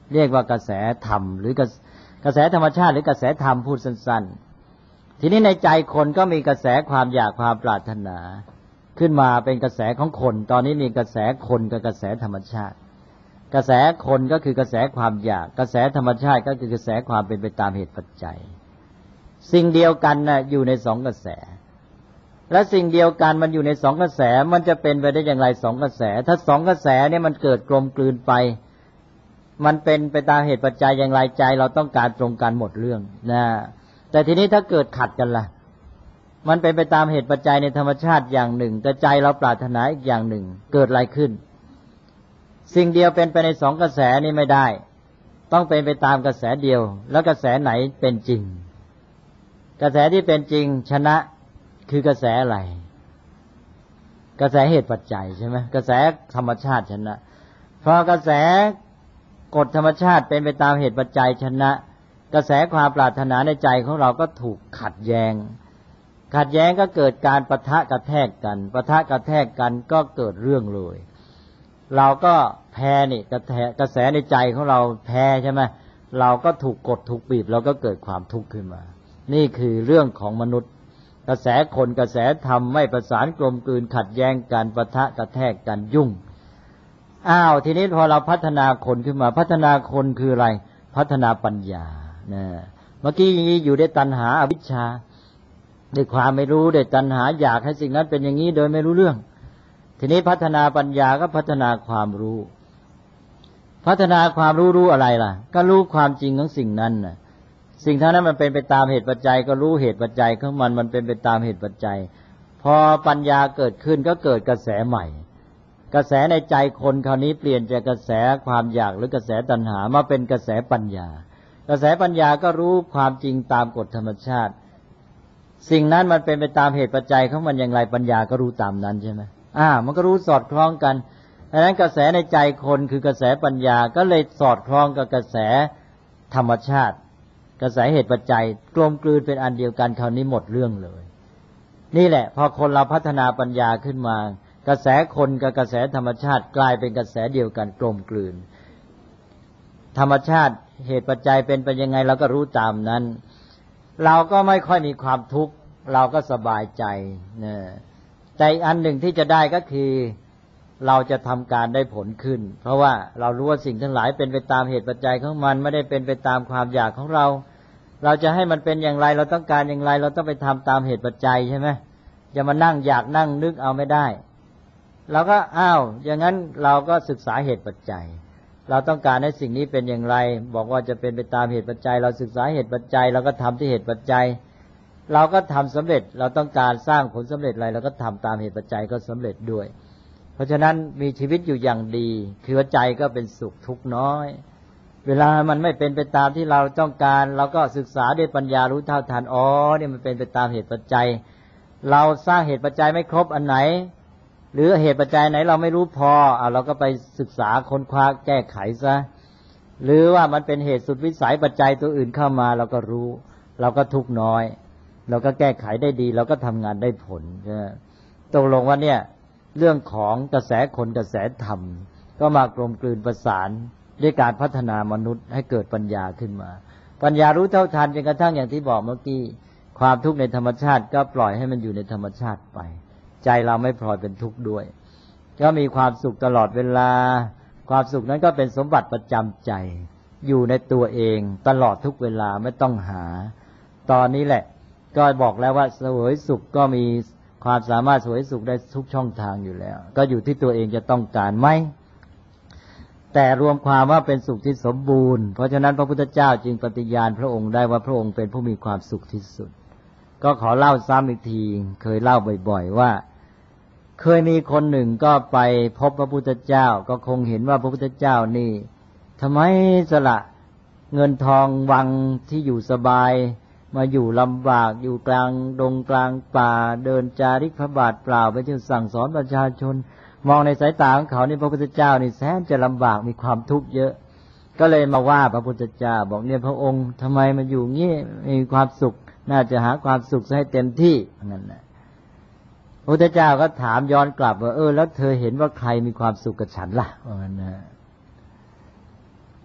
เรียกว่ากระแสธรรมหรือกระแสธรรมชาติหรือกระแสธรรมพูดสั้นๆทีนี้ในใจคนก็มีกระแสความอยากความปรารถนาขึ้นมาเป็นกระแสของคนตอนนี้มีกระแสคนกับกระแสธรรมชาติกระแสคนก็คือกระแสความอยากกระแสธรรมชาติก็คือกระแสความเป็นไปตามเหตุปัจจัยสิ่งเดียวกันน่ะอยู่ในสองกระแสและสิ่งเดียวกันมันอยู่ในสองกระแสมันจะเป็นไปได้อย่างไรสองกระแสถ้าสองกระแสเนี่ยมันเกิดกลมกลืนไปมันเป็นไปตามเหตุปัจจัยอย่างไรใจเราต้องการตรงกันหมดเรื่องนะแต่ทีนี้ถ้าเกิดขัดกันล่ะมันเป็นไปตามเหตุปัจจัยในธรรมชาติอย่างหนึ่งแต่ใจเราปรารถนาอีกอย่างหนึ่งเกิดอะไรขึ้นสิ่งเดียวเป็นไปในสองกระแสนี่ไม่ได้ต้องเป็นไปตามกระแสเดียวแล้วกระแสไหนเป็นจริงกระแสที่เป็นจริงชนะคือกระแสอะไรกระแสเหตุปัจจัยใช่ไหมกระแสธรรมชาติชนะพอกระแสกฎธรรมชาติเป็นไปตามเหตุปัจจัยชนะกระแสความปรารถนาในใจของเราก็ถูกขัดแย้งก็เกิดการปะทะกระแทกกันปะทะกระแทกกันก็เกิดเรื่องเลยเราก็แพ้นี่กระแสในใจของเราแพ้ใช่ไหมเราก็ถูกกดถูกบีบเราก็เกิดความทุกข์ขึ้นมานี่คือเรื่องของมนุษย์กระแสคนกระแสธรรมไม่ประสานกลมกลืนขัดแย้งกันปะทะกระแทกกันยุ่งทีนี้พอเราพัฒนาคนขึ้นมาพัฒนาคนคืออะไรพัฒนาปัญญานะเมื่อกี้อยู่ในตัณหาอวิชชาด้วยความไม่รู้ด้วยตัณหาอยากให้สิ่งนั้นเป็นอย่างนี้โดยไม่รู้เรื่องทีนี้พัฒนาปัญญาก็พัฒนาความรู้พัฒนาความรู้อะไรล่ะก็รู้ความจริงของสิ่งนั้นน่ะสิ่งทั้งนั้นมันเป็นไปตามเหตุปัจจัยก็รู้เหตุปัจจัยของมันเป็นไปตามเหตุปัจจัยพอปัญญาเกิดขึ้นก็เกิดกระแสใหม่กระแสในใจคนคราวนี้เปลี่ยนจากกระแสความอยากหรือกระแสตัณหามาเป็นกระแสปัญญากระแสปัญญาก็รู้ความจริงตามกฎธรรมชาติสิ่งนั้นมันเป็นไปตามเหตุปัจจัยของมันอย่างไรปัญญาก็รู้ตามนั้นใช่ไหมมันก็รู้สอดคล้องกันดังนั้นกระแสในใจคนคือกระแสปัญญาก็เลยสอดคล้องกับกระแสธรรมชาติกระแสเหตุปัจจัยกลมกลืนเป็นอันเดียวกันคราวนี้หมดเรื่องเลยนี่แหละพอคนเราพัฒนาปัญญาขึ้นมากระแสคนกับกระแสธรรมชาติกลายเป็นกระแสเดียวกันกลมกลืนธรรมชาติเหตุปัจจัยเป็นไปยังไงเราก็รู้ตามนั้นเราก็ไม่ค่อยมีความทุกข์เราก็สบายใจนะแต่อันหนึ่งที่จะได้ก็คือเราจะทำการได้ผลขึ้นเพราะว่าเรารู้ว่าสิ่งทั้งหลายเป็นไปตามเหตุปัจจัยของมันไม่ได้เป็นไปตามความอยากของเราจะให้มันเป็นอย่างไรเราต้องการอย่างไรเราต้องไปทำตามเหตุปัจจัยใช่ไหมจะมานั่งอยากนั่งนึกเอาไม่ได้เราก็อย่างนั้นเราก็ศึกษาเหตุปัจจัยเราต้องการให้สิ่งนี้เป็นอย่างไรบอกว่าจะเป็นไปตามเหตุปัจจัยเราศึกษาเหตุปัจจัยเราก็ทำที่เหตุปัจจัยเราก็ทำสำเร็จเราต้องการสร้างผลสำเร็จอะไรเราก็ทำตามเหตุปัจจัยก็สำเร็จด้วยเพราะฉะนั้นมีชีวิตอยู่อย่างดีคือใจก็เป็นสุขทุกข์น้อยเวลามันไม่เป็นไปตามที่เราต้องการเราก็ศึกษาด้วยปัญญารู้เท่าทันเนี่ยมันเป็นไปตามเหตุปัจจัยเราสร้างเหตุปัจจัยไม่ครบอันไหนหรือเหตุปัจจัยไหนเราไม่รู้พอเราก็ไปศึกษาค้นคว้าแก้ไขซะหรือว่ามันเป็นเหตุสุดวิสัยปัจจัยตัวอื่นเข้ามาเราก็รู้เราก็ทุกข์น้อยเราก็แก้ไขได้ดีเราก็ทำงานได้ผลตกลงว่าเนี่ยเรื่องของกระแสคนกระแสธรรมก็มากลมกลืนประสานด้วยการพัฒนามนุษย์ให้เกิดปัญญาขึ้นมาปัญญารู้เท่าทันจนกระทั่งอย่างที่บอกเมื่อกี้ความทุกข์ในธรรมชาติก็ปล่อยให้มันอยู่ในธรรมชาติไปใจเราไม่พลอยเป็นทุกข์ด้วยก็มีความสุขตลอดเวลาความสุขนั้นก็เป็นสมบัติประจำใจอยู่ในตัวเองตลอดทุกเวลาไม่ต้องหาตอนนี้แหละก็บอกแล้วว่าเสวยสุขก็มีความสามารถเสวยสุขได้ทุกช่องทางอยู่แล้วก็อยู่ที่ตัวเองจะต้องการไหมแต่รวมความว่าเป็นสุขที่สมบูรณ์เพราะฉะนั้นพระพุทธเจ้าจึงปฏิญาณพระองค์ได้ว่าพระองค์เป็นผู้มีความสุขที่สุดก็ขอเล่าซ้ำอีกทีเคยเล่าบ่อยๆว่าเคยมีคนหนึ่งก็ไปพบพระพุทธเจ้าก็คงเห็นว่าพระพุทธเจ้านี่ทำไมสละเงินทองวังที่อยู่สบายมาอยู่ลำบากอยู่กลางดงกลางป่าเดินจาริกพระบาทเปล่าไปเที่ยวสั่งสอนประชาชนมองในสายตาของเขานี่พระพุทธเจ้านี่แสนจะลำบากมีความทุกข์เยอะก็เลยมาว่าพระพุทธเจ้าบอกเนี่ยพระองค์ทำไมมาอยู่งี้มีความสุขน่าจะหาความสุขให้เต็มที่นั่นแหละพระพุทธเจ้าก็ถามย้อนกลับว่าแล้วเธอเห็นว่าใครมีความสุขกับฉันล่ะว่างั้นนะ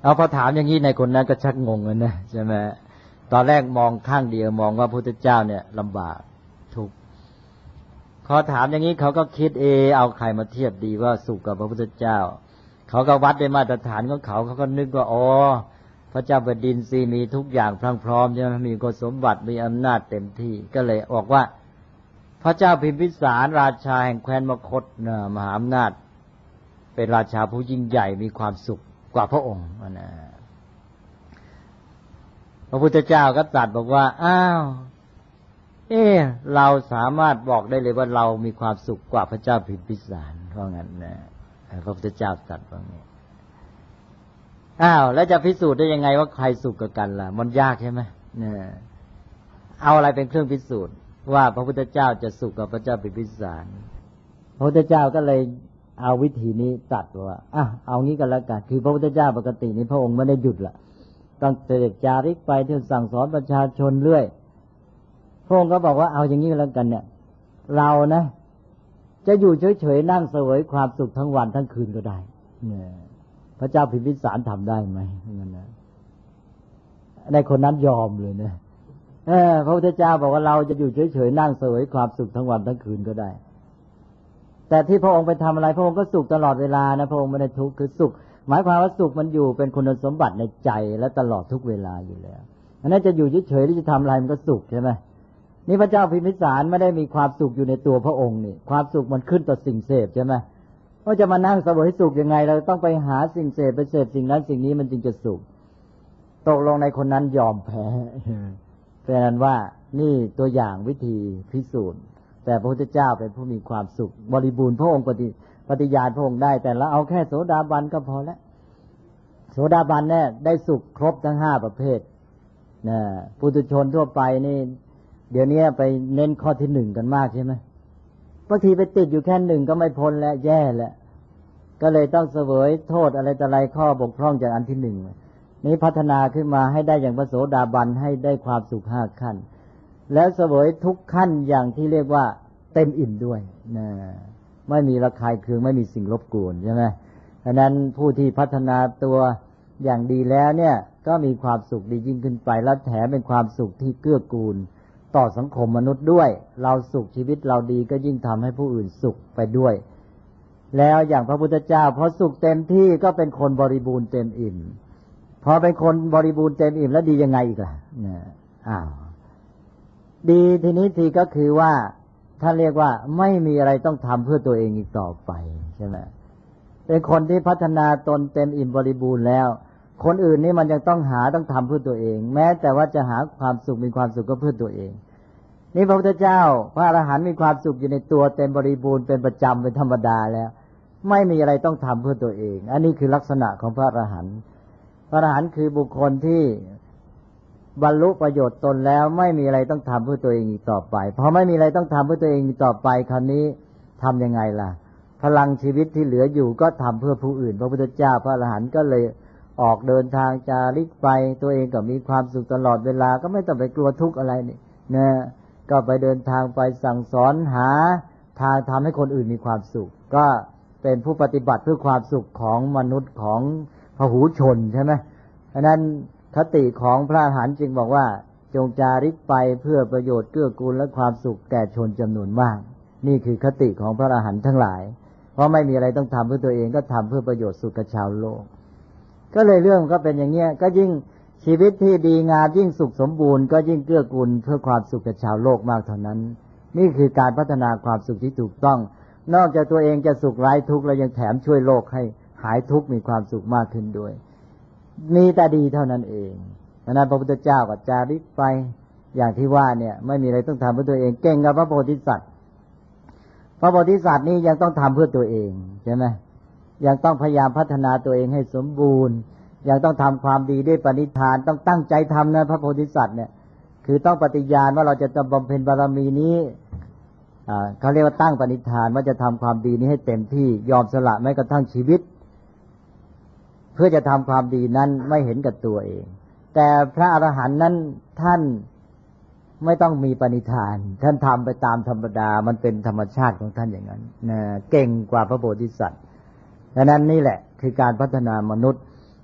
เอาพอถามอย่างนี้ในคนนั้นก็ชักงงเลยนะใช่ไหมตอนแรกมองข้างเดียวมองว่าพระพุทธเจ้าเนี่ยลำบากทุกข์พอถามอย่างนี้เขาก็คิดเอาใครมาเทียบดีว่าสุขกับพระพุทธเจ้าเขาก็วัดด้วยมาตรฐานของเขาก็นึกว่าพระเจ้าแผ่นดินสิมีทุกอย่างพรั่งพร้อมใช่ไหมมีคุณสมบัติมีอำนาจเต็มที่ก็เลยบอกว่าพระเจ้าพิมพิสารราชาแห่งแคว้นมคธมหาอำนาจเป็นราชาผู้ยิ่งใหญ่มีความสุขกว่าพระองค์นะพระพุทธเจ้าก็ตรัสบอกว่าเราสามารถบอกได้เลยว่าเรามีความสุขกว่าพระเจ้าพิมพิสารเพราะงั้นนะพระพุทธเจ้าตรัสว่างี้แล้วจะพิสูจน์ได้ยังไงว่าใครสุขกว่ากันล่ะมันยากใช่ไหมเนี่ยเอาอะไรเป็นเครื่องพิสูจน์ว่าพระพุทธเจ้าจะสุขกับพระเจ้าพิมพิสารพระพุทธเจ้าก็เลยเอาวิธีนี้ตรัสว่าเอางี้กันแล้วกันคือพระพุทธเจ้าปกตินี้พระองค์ไม่ได้หยุดละตั้งแต่จาริกไปที่สั่งสอนประชาชนเรื่อยพระองค์ก็บอกว่าเอาอย่างนี้กันแล้วกันเนี่ยเรานะจะอยู่เฉยๆนั่งเสวยความสุขทั้งวันทั้งคืนก็ได้เนี่ยพระเจ้าพิมพิสารทำได้ไหมงั้นนะในคนนั้นยอมเลยนะพระพุทธเจ้าบอกว่าเราจะอยู่เฉยๆนั่งเสวยความสุขทั้งวันทั้งคืนก็ได้แต่ที่พระองค์ไปทำอะไรพระองค์ก็สุขตลอดเวลานะพระองค์ไม่ได้ทุกข์คือสุขหมายความว่าสุขมันอยู่เป็นคุณสมบัติในใจและตลอดทุกเวลาอยู่แล้วอันนั้นจะอยู่เฉยๆหรือจะทำอะไรมันก็สุขใช่ไหมนี่พระเจ้าพิมพิสารไม่ได้มีความสุขอยู่ในตัวพระองค์นี่ความสุขมันขึ้นต่อสิ่งเสพใช่ไหมว่าจะมานั่งเสวยสุขยังไงเราต้องไปหาสิ่งเสพไปเสพสิ่งนั้นสิ่งนี้มันจึงจะสุขตกลงในคนนั้นยอมแพ้เพราะนั้นว่านี่ตัวอย่างวิธีพิสูจน์แต่พระพุทธเจ้าเป็นผู้มีความสุขบริบูรณ์พระองค์ปฏิญาณพระองค์ได้แต่ละเอาแค่โสดาบันก็พอแล้วโสดาบันเนี่ยได้สุขครบทั้ง5ประเภทนะปุถุชนทั่วไปนี่เดี๋ยวนี้ไปเน้นข้อที่1กันมากใช่ไหมบางทีไปติดอยู่แค่1ก็ไม่พ้นแล้วแย่แล้วก็เลยต้องเสวยโทษอะไรต่ออะไรข้อบกพร่องจากอันที่1นี้พัฒนาขึ้นมาให้ได้อย่างพระโสดาบันให้ได้ความสุข5ขั้นแล้วเสวยทุกขั้นอย่างที่เรียกว่าเต็มอิ่มด้วยนะไม่มีระคายเคืองไม่มีสิ่งรบกวนใช่ไหมฉะนั้นผู้ที่พัฒนาตัวอย่างดีแล้วเนี่ยก็มีความสุขดียิ่งขึ้นไปและแถมเป็นความสุขที่เกื้อกูลต่อสังคมมนุษย์ด้วยเราสุขชีวิตเราดีก็ยิ่งทำให้ผู้อื่นสุขไปด้วยแล้วอย่างพระพุทธเจ้าพอสุขเต็มที่ก็เป็นคนบริบูรณ์เต็มอิ่มพอเป็นคนบริบูรณ์เต็มอิ่มแล้วดียังไงอีกล่ะดีทีนี้ทีก็คือว่าท่านเรียกว่าไม่มีอะไรต้องทำเพื่อตัวเองอีกต่อไปใช่ไหมเป็นคนที่พัฒนาตนเต็มอิ่มบริบูรณ์แล้วคนอื่นนี่มันยังต้องทำเพื่อตัวเองแม้แต่ว่าจะหาความสุขมีความสุขก็เพื่อตัวเองนี่พระพุทธเจ้าพระอรหันต์มีความสุขอยู่ในตัวเต็มบริบูรณ์เป็นประจำเป็นธรรมดาแล้วไม่มีอะไรต้องทำเพื่อตัวเองอันนี้คือลักษณะของพระอรหันต์พระอรหันต์คือบุคคลที่บรรลุประโยชน์ตนแล้วไม่มีอะไรต้องทำเพื่อตัวเองอีกต่อไปพอไม่มีอะไรต้องทำเพื่อตัวเองอีกต่อไปคราวนี้ทำยังไงล่ะพลังชีวิตที่เหลืออยู่ก็ทำเพื่อผู้อื่นพระพุทธเจ้าพระอรหันต์ก็เลยออกเดินทางจาริกไปตัวเองก็มีความสุขตลอดเวลาก็ไม่ต้องไปกลัวทุกข์อะไรนี่นะก็ไปเดินทางไปสั่งสอนหาทางทำให้คนอื่นมีความสุขก็เป็นผู้ปฏิบัติเพื่อความสุขของมนุษย์ของพหูชนใช่ไหมเพราะนั้นคติของพระอรหันต์จึงบอกว่าจงจาริกไปเพื่อประโยชน์เกื้อกูลและความสุขแก่ชนจำนวนมากนี่คือคติของพระอรหันต์ทั้งหลายเพราะไม่มีอะไรต้องทำเพื่อตัวเองก็ทำเพื่อประโยชน์สุขชาวโลกก็เลยเรื่องก็เป็นอย่างเงี้ยก็ยิ่งชีวิตที่ดีงามยิ่งสุขสมบูรณ์ก็ยิ่งเกื้อกูลเพื่อความสุขแก่ชาวโลกมากเท่านั้นนี่คือการพัฒนาความสุขที่ถูกต้องนอกจากตัวเองจะสุขไร้ทุกข์แล้วยังแถมช่วยโลกให้หายทุกข์มีความสุขมากขึ้นด้วยมีแต่ดีเท่านั้นเองดังนั้นพระพุทธเจ้าก็จาริกไปอย่างที่ว่าเนี่ยไม่มีอะไรต้องทำเพื่อตัวเองเก่งกับพระโพธิสัตว์พระโพธิสัตว์นี่ยังต้องทำเพื่อตัวเองใช่ไหมยังต้องพยายามพัฒนาตัวเองให้สมบูรณ์ยังต้องทำความดีด้วยปณิธานต้องตั้งใจทำนะพระโพธิสัตว์เนี่ยคือต้องปฏิญาณว่าเราจะบำเพ็ญบารมีนี้เขาเรียกว่าตั้งปณิธานว่าจะทำความดีนี้ให้เต็มที่ยอมสละแม้กระทั่งชีวิตเพื่อจะทำความดีนั้นไม่เห็นกับตัวเองแต่พระอรหันต์นั้นท่านไม่ต้องมีปณิธานท่านทำไปตามธรรมดามันเป็นธรรมชาติของท่านอย่างนั้นนะเก่งกว่าพระโพธิสัตว์ดังนั้นนี่แหละคือการพัฒนามนุษย์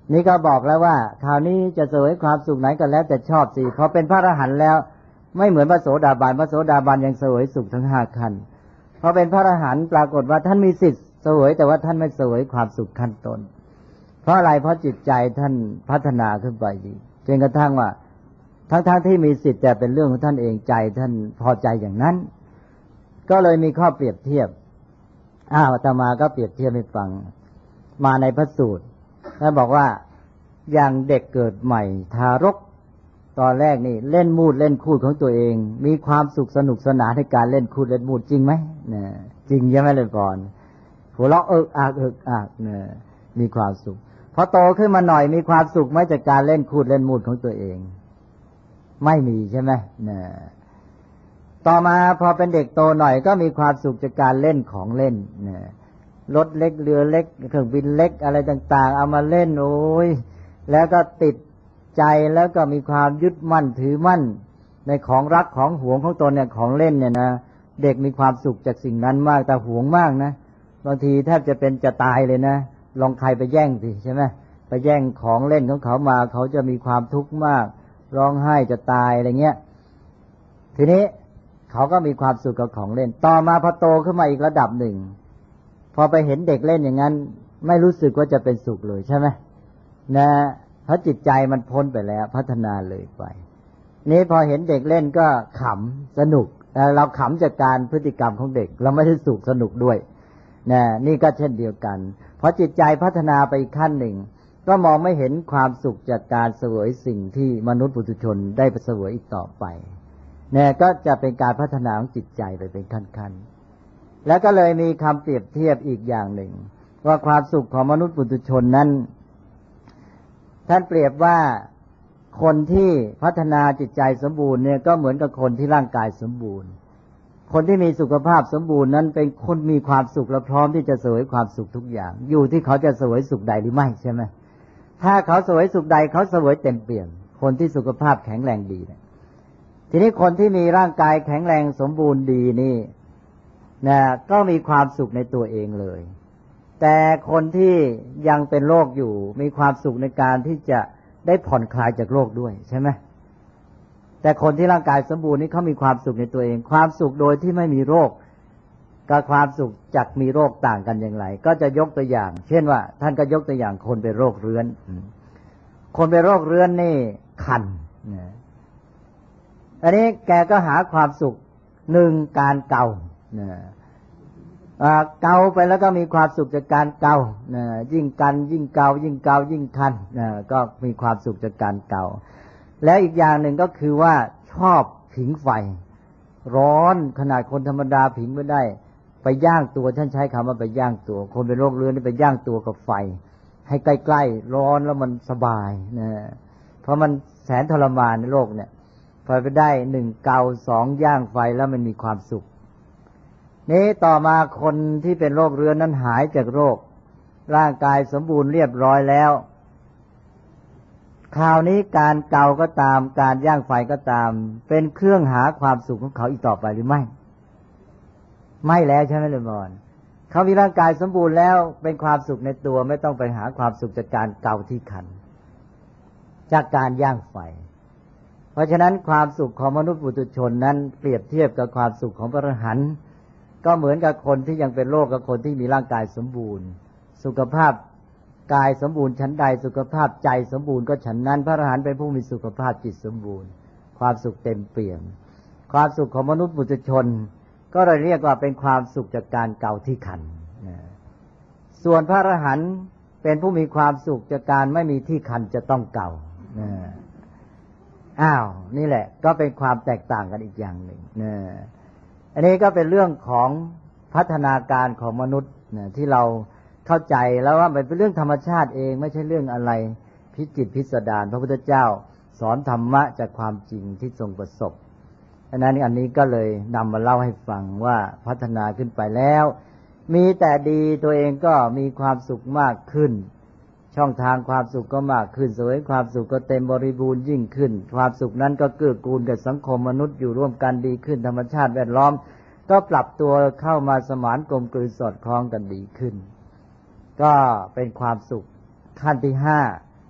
นี่ก็บอกแล้วว่าคราวนี้จะเสวยความสุขไหนก็แล้วแต่ชอบสิพอเป็นพระอรหันต์แล้วไม่เหมือนพระโสดาบันพระโสดาบันยังเสวยสุขทั้ง5ขั้นพอเป็นพระอรหันต์ปรากฏว่าท่านมีสิทธิ์เสวยแต่ว่าท่านไม่เสวยความสุขขั้นต้นเพราะอะไรเพราะจิตใจท่านพัฒนาขึ้นไปดีจนกระทั่งว่าทั้งที่มีสิทธิ์แต่เป็นเรื่องของท่านเองใจท่านพอใจอย่างนั้นก็เลยมีข้อเปรียบเทียบอาตมาก็เปรียบเทียบให้ฟังมาในพระสูตรแล้วบอกว่าอย่างเด็กเกิดใหม่ทารกตอนแรกนี่เล่นมูดเล่นคูดของตัวเองมีความสุขสนุกสนานในการเล่นคูดเล่นมูดจริงไหมเนี่ยจริงใช่ไหมเลยก่อนหัวเราะเอิกอักเนี่ยมีความสุขพอโตขึ้นมาหน่อยมีความสุขไหมจากการเล่นคูดเล่นมูดของตัวเองไม่มีใช่ไหมเนี่ยต่อมาพอเป็นเด็กโตหน่อยก็มีความสุขจากการเล่นของเล่นเนี่ยรถเล็กเรือเล็กเครื่องบินเล็กอะไรต่างๆเอามาเล่นโอ้ยแล้วก็ติดใจแล้วก็มีความยึดมั่นถือมั่นในของรักของหวงของตนเนี่ยของเล่นเนี่ยนะเด็กมีความสุขจากสิ่งนั้นมากแต่หวงมากนะบางทีแทบจะเป็นจะตายเลยนะลองใครไปแย่งสิใช่ไหมไปแย่งของเล่นของเขามาเขาจะมีความทุกข์มากร้องไห้จะตายอะไรเงี้ยทีนี้เขาก็มีความสุขกับของเล่นต่อมาพอโตขึ้นมาอีกระดับหนึ่งพอไปเห็นเด็กเล่นอย่างนั้นไม่รู้สึกว่าจะเป็นสุขเลยใช่ไหมนะเพราะจิตใจมันพ้นไปแล้วพัฒนาเลยไปนี้พอเห็นเด็กเล่นก็ขำสนุกเราขำจากการพฤติกรรมของเด็กเราไม่ได้สุขสนุกด้วยนะนี่ก็เช่นเดียวกันพอจิตใจพัฒนาไปอีกขั้นหนึ่งก็มองไม่เห็นความสุขจากการเสวยสิ่งที่มนุษย์ปุถุชนได้เสวยอีกต่อไปเนี่ยก็จะเป็นการพัฒนาของจิตใจไปเป็นขั้นๆแล้วก็เลยมีคำเปรียบเทียบอีกอย่างหนึ่งว่าความสุขของมนุษย์ปุถุชนนั้นท่านเปรียบว่าคนที่พัฒนาจิตใจสมบูรณ์เนี่ยก็เหมือนกับคนที่ร่างกายสมบูรณ์คนที่มีสุขภาพสมบูรณ์นั้นเป็นคนมีความสุขและพร้อมที่จะเสวยความสุขทุกอย่างอยู่ที่เขาจะเสวยสุขใดหรือไม่ใช่ไหมถ้าเขาเสวยสุขใดเขาเสวยเต็มเปี่ยมคนที่สุขภาพแข็งแรงดีนะทีนี้คนที่มีร่างกายแข็งแรงสมบูรณ์ดีนี่นะก็มีความสุขในตัวเองเลยแต่คนที่ยังเป็นโรคอยู่มีความสุขในการที่จะได้ผ่อนคลายจากโรคด้วยใช่ไหมแต่คนที่ร่างกายสมบูรณ์นี่เขามีความสุขในตัวเองความสุขโดยที่ไม่มีโรคกับความสุขจากมีโรคต่างกันอย่างไรก็จะยกตัวอย่างเช่นว่าท่านก็ยกตัวอย่างคนเป็นโรคเรื้อนคนเป็นโรคเรื้อนนี่คันอันนี้แกก็หาความสุขหนึ่งการเกาเกาไปแล้วก็มีความสุขจากการเกายิ่งกันยิ่งเกายิ่งเกายิ่งคันก็มีความสุขจากการเกาแล้วอีกอย่างหนึ่งก็คือว่าชอบผิงไฟร้อนขนาดคนธรรมดาผิงไม่ได้ไปย่างตัวท่านใช้คำว่าไปย่างตัวคนเป็นโรคเรื้อนนี่ไปย่างตัวกับไฟให้ใกล้ๆร้อนแล้วมันสบายเพราะมันแสนทรมานในโลกเนี่ยพอไปได้หนึ่งเกาสองย่างไฟแล้วมันมีความสุขนี้ต่อมาคนที่เป็นโรคเรื้อนนั้นหายจากโรคร่างกายสมบูรณ์เรียบร้อยแล้วคราวนี้การเกาก็ตามการย่างไฟก็ตามเป็นเครื่องหาความสุขของเขาอีกต่อไปหรือไม่ไม่แล้วใช่ไหมเลยมอนเขามีร่างกายสมบูรณ์แล้วเป็นความสุขในตัวไม่ต้องไปหาความสุขจากการเกาที่คันจากการย่างไฟเพราะฉะนั้นความสุขของมนุษย์ปุถุชนนั้นเปรียบเทียบกับความสุขของพระอรหันต์ก็เหมือนกับคนที่ยังเป็นโรคกับคนที่มีร่างกายสมบูรณ์สุขภาพกายสมบูรณ์ชั้นใดสุขภาพใจสมบูรณ์ก็ฉันนั้นพระอรหันต์เป็นผู้มีสุขภาพจิตสมบูรณ์ความสุขเต็มเปี่ยมความสุขของมนุษย์ปุถุชนก็เลยเรียกว่าเป็นความสุขจากการเกาที่คันส่วนพระอรหันต์เป็นผู้มีความสุขจากการไม่มีที่คันจะต้องเกานี่แหละก็เป็นความแตกต่างกันอีกอย่างหนึ่งอันนี้ก็เป็นเรื่องของพัฒนาการของมนุษย์ที่เราเข้าใจแล้วว่ามันเป็นเรื่องธรรมชาติเองไม่ใช่เรื่องอะไรพิจิตรพิสดารพระพุทธเจ้าสอนธรรมะจากความจริงที่ทรงประสบอันนี้ก็เลยนำมาเล่าให้ฟังว่าพัฒนาขึ้นไปแล้วมีแต่ดีตัวเองก็มีความสุขมากขึ้นช่องทางความสุขก็มากขึ้นเสวยความสุขก็เต็มบริบูรณ์ยิ่งขึ้นความสุขนั้นก็เกื้อกูลกับสังคมมนุษย์อยู่ร่วมกันดีขึ้นธรรมชาติแวดล้อมก็ปรับตัวเข้ามาสมานกลมกลืนสอดคล้องกันดีขึ้นก็เป็นความสุขขั้นที่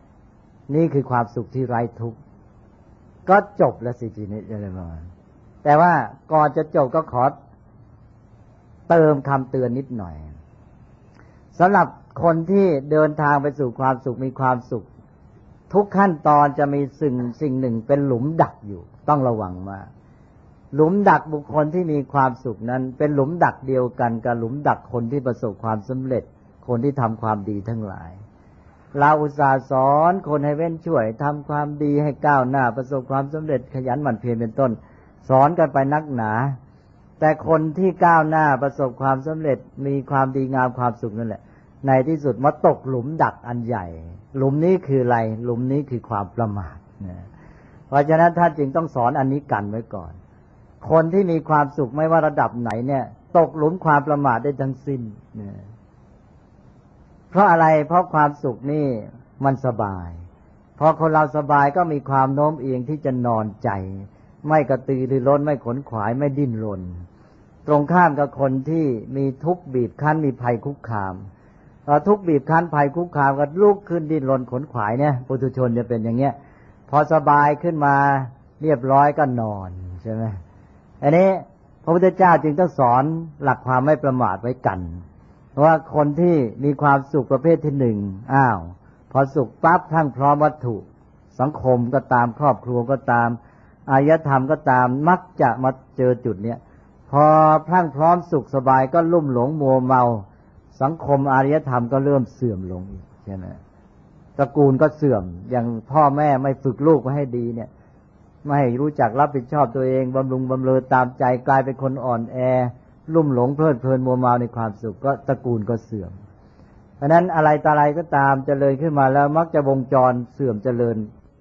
นี่คือความสุขที่ไร้ทุกข์ก็จบแล้วสิทีนี้อะไรประมาณแต่ว่าก่อนจะจบก็ขอเติมคำเตือนนิดหน่อยสำหรับคนที่เดินทางไปสู่ความสุขมีความสุขทุกขั้นตอนจะมีสิ่งหนึ่งเป็นหลุมดักอยู่ต้องระวังมากหลุมดักบุคคลที่มีความสุขนั้นเป็นหลุมดักเดียวกันกับหลุมดักคนที่ประสบความสำเร็จคนที่ทำความดีทั้งหลายเราอุตส่าห์สอนคนให้เว้นช่วยทำความดีให้ก้าวหน้าประสบความสำเร็จขยันหมั่นเพียรเป็นต้นสอนกันไปนักหนาแต่คนที่ก้าวหน้าประสบความสำเร็จมีความดีงามความสุขนั่นแหละในที่สุดมาตกหลุมดักอันใหญ่หลุมนี้คืออะไรหลุมนี้คือความประมาทนะเพราะฉะนั้นท่านจึงต้องสอนอันนี้กันไว้ก่อนคนที่มีความสุขไม่ว่าระดับไหนเนี่ยตกหลุมความประมาทได้ทั้งสิ้นนะเพราะอะไรเพราะความสุขนี่มันสบายพอคนเราสบายก็มีความโน้มเอียงที่จะนอนใจไม่กระตือรือร้นไม่ขนขวายไม่ดิ้นรนตรงข้ามกับคนที่มีทุกข์บีบคั้นมีภัยคุกคามทุกข์บีบคั้นภัยคุกคามก็ลุกขึ้นดิ้นรนขนขวายเนี่ยปุถุชนจะเป็นอย่างเงี้ยพอสบายขึ้นมาเรียบร้อยก็นอนใช่ไหมอันนี้พระพุทธเจ้าจึงต้องสอนหลักความไม่ประมาทไว้กันเพราะว่าคนที่มีความสุขประเภทที่หนึ่งพอสุขปั๊บทั้งพร้อมวัตถุสังคมก็ตามครอบครัวก็ตามอารยธรรมก็ตามมักจะมาเจอจุดเนี้ยพอพรั่งพร้อมสุขสบายก็ลุ่มหลงมัวเมาสังคมอารยธรรมก็เริ่มเสื่อมลงอีกใช่ไหมตระกูลก็เสื่อมอย่างพ่อแม่ไม่ฝึกลูกไว้ให้ดีเนี่ยไม่ให้รู้จักรับผิดชอบตัวเองบำรุงบำเรอตามใจกลายเป็นคนอ่อนแอลุ่มหลงเพลิดเพลินมัวเมาในความสุขก็ตระกูลก็เสื่อมเพราะนั้นอะไรต่ออะไรก็ตามเจริญขึ้นมาแล้วมักจะวงจรเสื่อมเจริญ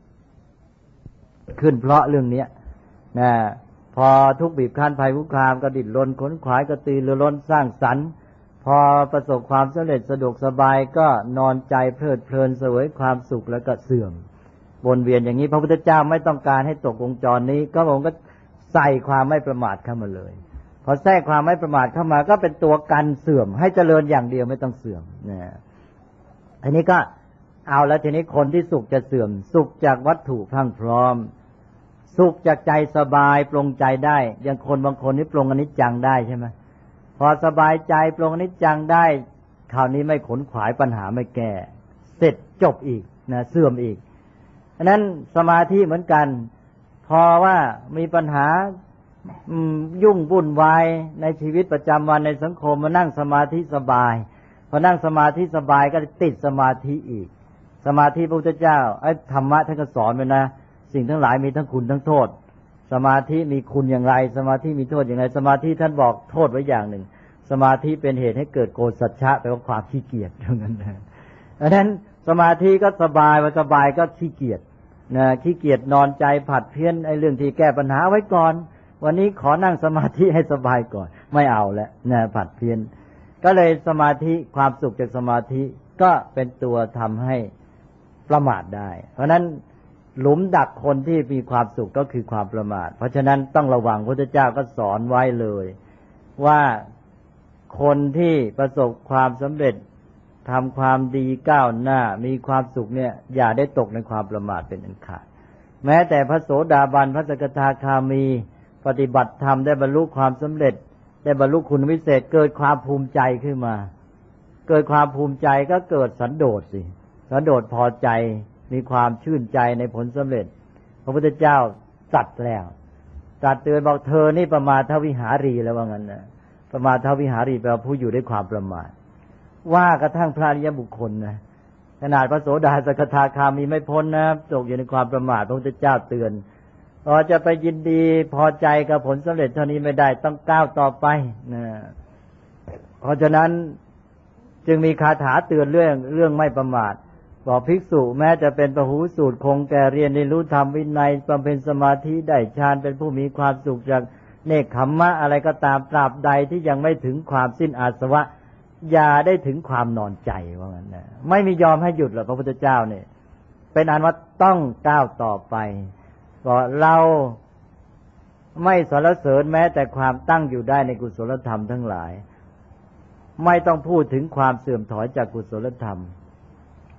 ขึ้นเพราะเรื่องนี้นะพอทุกข์บีบคั้นภัยคุกคามก็ดิ้นรนขนขวายกระตือรือร้นสร้างสรรค์พอประสบความสำเร็จสะดวกสบายก็นอนใจเพลิดเพลินเสวยความสุขแล้วก็เสื่อมวนเวียนอย่างนี้พระพุทธเจ้าไม่ต้องการให้ตกวงจรนี้ก็ผมก็ใส่ความไม่ประมาทเข้ามาเลยพอแทรกความไม่ประมาทเข้ามาก็เป็นตัวกันเสื่อมให้เจริญอย่างเดียวไม่ต้องเสื่อมนะอันนี้ก็เอาแล้วทีนี้คนที่สุขจะเสื่อมสุขจากวัตถุพรั่งพร้อมสุขจากใจสบายปรงใจได้อย่างคนบางคนนี่ปรงอนิจจังได้ใช่ไหมพอสบายใจปรงอนิจจังได้คราวนี้ไม่ขนขวายปัญหาไม่แก้เสร็จจบอีกนะเสื่อมอีกอันนั้นสมาธิเหมือนกันพอว่ามีปัญหายุ่งวุ่นวายในชีวิตประจำวันในสังคมมานั่งสมาธิสบายพอนั่งสมาธิสบายก็ติดสมาธิอีกสมาธิพระพุทธเจ้าธรรมะท่านก็สอนไว้นะสิ่งทั้งหลายมีทั้งคุณทั้งโทษสมาธิมีคุณอย่างไรสมาธิมีโทษอย่างไรสมาธิท่านบอกโทษไว้อย่างหนึ่งสมาธิเป็นเหตุให้เกิดโกสัจฉะแปลว่าความขี้เกียจเท่านั้นดังนั้นสมาธิก็สบายว่าสบายก็ขี้เกียจนะขี้เกียจนอนใจผัดเพี้ยนไอ้เรื่องที่แก้ปัญหาไว้ก่อนวันนี้ขอนั่งสมาธิให้สบายก่อนไม่เอาแล้วนะผัดเพี้ยนก็เลยสมาธิความสุขจากสมาธิก็เป็นตัวทำให้ประมาทได้เพราะนั้นหลุมดักคนที่มีความสุขก็คือความประมาทเพราะฉะนั้นต้องระวังพระพุทธเจ้าก็สอนไว้เลยว่าคนที่ประสบความสำเร็จทำความดีก้าวหน้ามีความสุขเนี่ยอย่าได้ตกในความประมาทเป็นอันขาดแม้แต่พระโสดาบันพระสกทาคามีปฏิบัติธรรมได้บรรลุความสำเร็จได้บรรลุคุณวิเศษเกิดความภูมิใจขึ้นมาเกิดความภูมิใจก็เกิดสันโดษสิสันโดษพอใจมีความชื่นใจในผลสำเร็จพระพุทธเจ้าตรัสแล้วตรัสเตือนบอกเธอนี่ประมาทวิหารีแล้วว่างั้นนะประมาทวิหารีแปลว่าผู้อยู่ด้วยความประมาทว่ากระทั่งพระอริยบุคคลนะขนาดพระโสดาสกทาคามีไม่พ้นนะตกอยู่ในความประมาทพระพุทธเจ้าเตือนจะไปยินดีพอใจกับผลสำเร็จเท่านี้ไม่ได้ต้องก้าวต่อไปนะเพราะฉะนั้นจึงมีคาถาเตือนเรื่องไม่ประมาทบอกภิกษุแม้จะเป็นปหูสูตรคงแก่เรียนได้รู้ธรรมวินัยบำเพ็ญสมาธิได้ฌานเป็นผู้มีความสุขจากเนกขัมมะอะไรก็ตามตราบใดที่ยังไม่ถึงความสิ้นอาสวะอย่าได้ถึงความนอนใจว่างั้นนะไม่มียอมให้หยุดหรอกพระพุทธเจ้าเนี่ยเป็นอันว่าต้องก้าวต่อไปก็เราไม่สรรเสริญแม้แต่ความตั้งอยู่ได้ในกุศลธรรมทั้งหลายไม่ต้องพูดถึงความเสื่อมถอยจากกุศลธรรม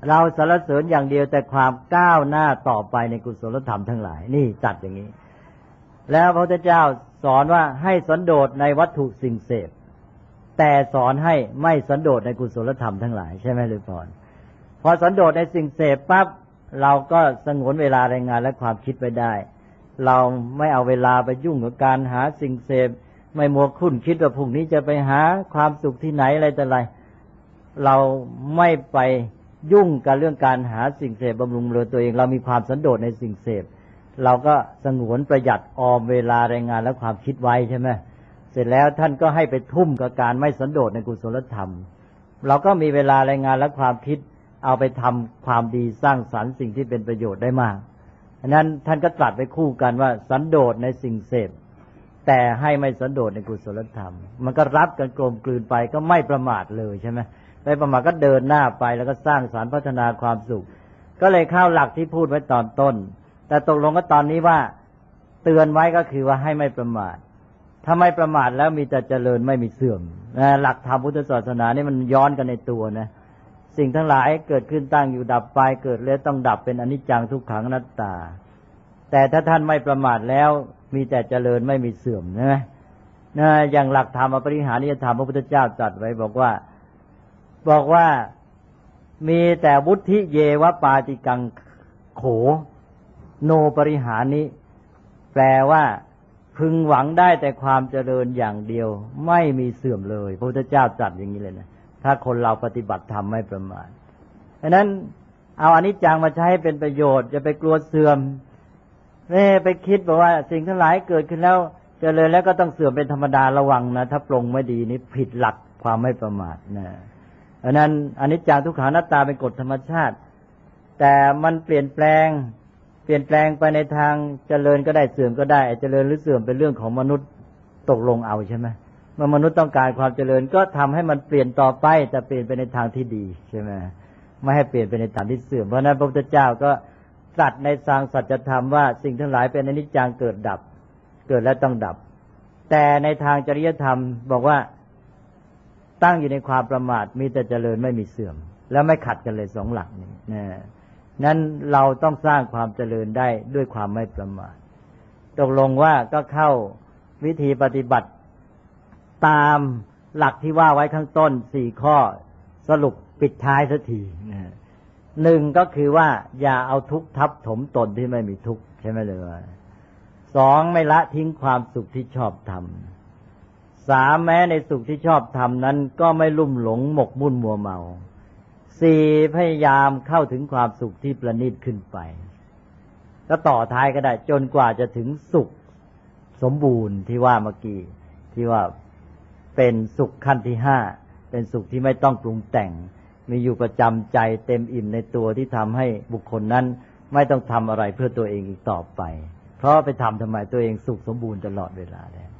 เราสรรเสริญอย่างเดียวแต่ความก้าวหน้าต่อไปในกุศลธรรมทั้งหลายนี่จัดอย่างนี้แล้วพระพุทธเจ้าสอนว่าให้สันโดษในวัตถุสิ่งเสพแต่สอนให้ไม่สันโดษในกุศลธรรมทั้งหลายใช่ไหมหรือเปล่าพอสันโดษในสิ่งเสพปั๊บเราก็สงวนเวลาแรงงานและความคิดไว้ได้เราไม่เอาเวลาไปยุ่งกับการหาสิ่งเสพไม่มัวคุ้นคิดว่าพรุ่งนี้จะไปหาความสุขที่ไหนอะไรแต่ไรเราไม่ไปยุ่งกับเรื่องการหาสิ่งเสพบำรุงเรือนตัวเองเรามีความสันโดษในสิ่งเสพเราก็สงวนประหยัดออมเวลาแรงงานและความคิดไว้ใช่ไหมเสร็จแล้วท่านก็ให้ไปทุ่มกับการไม่สันโดษในกุศลธรรมเราก็มีเวลาแรงงานและความคิดเอาไปทำความดีสร้างสรรค์สิ่งที่เป็นประโยชน์ได้มากฉะนั้นท่านก็ตรัสไปคู่กันว่าสันโดษในสิ่งเสพแต่ให้ไม่สันโดษในกุศลธรรมมันก็รับกันกลมกลืนไปก็ไม่ประมาทเลยใช่ไหมไม่ประมาทก็เดินหน้าไปแล้วก็สร้างสรรค์พัฒนาความสุขก็เลยเข้าหลักที่พูดไว้ตอนต้นแต่ตกลงก็ตอนนี้ว่าเตือนไว้ก็คือว่าให้ไม่ประมาทถ้าไม่ประมาทแล้วมีแต่เจริญไม่มีเสื่อมหลักธรรมพุทธศาสนานี่มันย้อนกันในตัวนะสิ่งทั้งหลายเกิดขึ้นตั้งอยู่ดับไปเกิดแล้วต้องดับเป็นอนิจจังทุกขังอนัตตาแต่ถ้าท่านไม่ประมาทแล้วมีแต่เจริญไม่มีเสื่อมนะอย่างหลักธรรมอปริหานิยธรรมพระพุทธเจ้าตรัสไว้บอกว่ามีแต่วุฒิเยวปาติกังโขโนปริหานิแปลว่าพึงหวังได้แต่ความเจริญอย่างเดียวไม่มีเสื่อมเลยพระพุทธเจ้าตรัสอย่างนี้เลยนะถ้าคนเราปฏิบัติธรรมไม่ประมาทฉะนั้นเอาอนิจจังมาใช้ให้เป็นประโยชน์อย่าไปกลัวเสื่อมไปคิดบอกว่าสิ่งทั้งหลายเกิดขึ้นแล้วเจริญแล้วก็ต้องเสื่อมเป็นธรรมดาระวังนะถ้าปรงไม่ดีนี่ผิดหลักความไม่ประมาทนะฉะนั้นอนิจจังทุกขังอนัตตาเป็นกฎธรรมชาติแต่มันเปลี่ยนแปลงไปในทางเจริญก็ได้เสื่อมก็ได้เจริญหรือเสื่อมเป็นเรื่องของมนุษย์ตกลงเอาใช่ไหมเมื่อมนุษย์ต้องการความเจริญก็ทำให้มันเปลี่ยนต่อไปแต่เปลี่ยนไปในทางที่ดีใช่ไหมไม่ให้เปลี่ยนไปในทางที่เสื่อมเพราะนั้นพระพุทธเจ้าก็ตรัสในทางสัจธรรมว่าสิ่งทั้งหลายเป็นอนิจจังเกิดดับเกิดแล้วต้องดับแต่ในทางจริยธรรมบอกว่าตั้งอยู่ในความประมาทมีแต่เจริญไม่มีเสื่อมแล้วไม่ขัดกันเลยสองหลักนี้นั้นเราต้องสร้างความเจริญได้ด้วยความไม่ประมาทตกลงว่าก็เข้าวิธีปฏิบัติตามหลักที่ว่าไว้ข้างต้น4ข้อสรุปปิดท้ายสักทีหนึ่งก็คือว่าอย่าเอาทุกข์ทับถมตนที่ไม่มีทุกข์ใช่ไหมเลยสองไม่ละทิ้งความสุขที่ชอบทำสามแม้ในสุขที่ชอบทำนั้นก็ไม่ลุ่มหลงหมกมุ่นมัวเมาสี่พยายามเข้าถึงความสุขที่ประณีตขึ้นไปก็ต่อท้ายก็ได้จนกว่าจะถึงสุขสมบูรณ์ที่ว่าเมื่อกี้ที่ว่าเป็นสุขขั้นที่ห้าเป็นสุขที่ไม่ต้องปรุงแต่งมีอยู่ประจำใจเต็มอิ่มในตัวที่ทำให้บุคคลนั้นไม่ต้องทำอะไรเพื่อตัวเองอีกต่อไปเพราะไปทำทำไมตัวเองสุขสมบูรณ์ตลอดเวลาแล้ว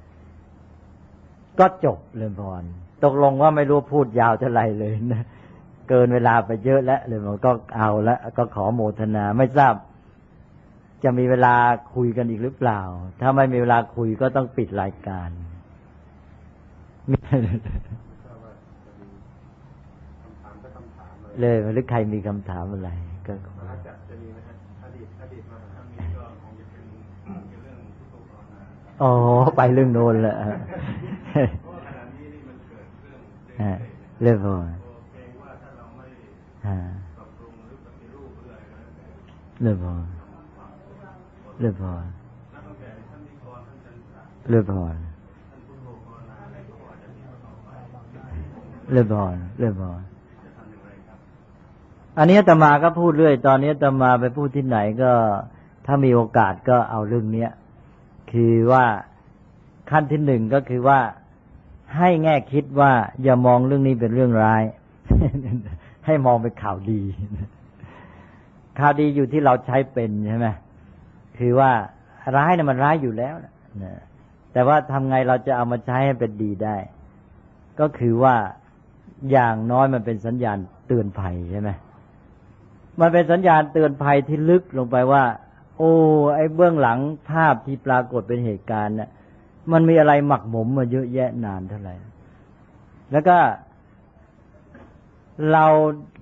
ก็จบเลยพรตกลงว่าไม่รู้พูดยาวเท่าไหร่เลยนะเกินเวลาไปเยอะแล้วเลยมันก็เอาละก็ขอโมทนาไม่ทราบจะมีเวลาคุยกันอีกหรือเปล่าถ้าไม่มีเวลาคุยก็ต้องปิดรายการเลยหรือใครมีคำถามอะไรก็จะมีไหมฮะอดีตมาครั้งนี้ก็คงจะเป็นเรื่องทุกข์ทรมานอ๋อไปเรื่องโน้นแหละเพราะขณะนี้นี่มันเกิดเรื่องพอเกรงว่าถ้าเราไม่ปรับปรุงหรือปฏิรูปอะไรก็แล้วแต่เรื่องพอเรื่องพอเรื่องพอเรื่องพอเรื่องพออันนี้อาตมาก็พูดเรื่อยตอนนี้อาตมาไปพูดที่ไหนก็ถ้ามีโอกาสก็เอาเรื่องนี้คือว่าขั้นที่หนึ่งก็คือว่าให้แง่คิดว่าอย่ามองเรื่องนี้เป็นเรื่องร้าย ให้มองเป็นข่าวดีข่าวดีอยู่ที่เราใช้เป็นใช่ไหมคือว่าร้ายเนี่ยมันร้ายอยู่แล้วนะแต่ว่าทำไงเราจะเอามาใช้ให้เป็นดีได้ก็คือว่าอย่างน้อยมันเป็นสัญญาณเตือนภัยใช่ไหมมันเป็นสัญญาณเตือนภัยที่ลึกลงไปว่าโอ้ไอ้เบื้องหลังภาพที่ปรากฏเป็นเหตุการณ์เนี่ยมันมีอะไรหมักหมมมาเยอะแยะนานเท่าไหร่แล้วก็เรา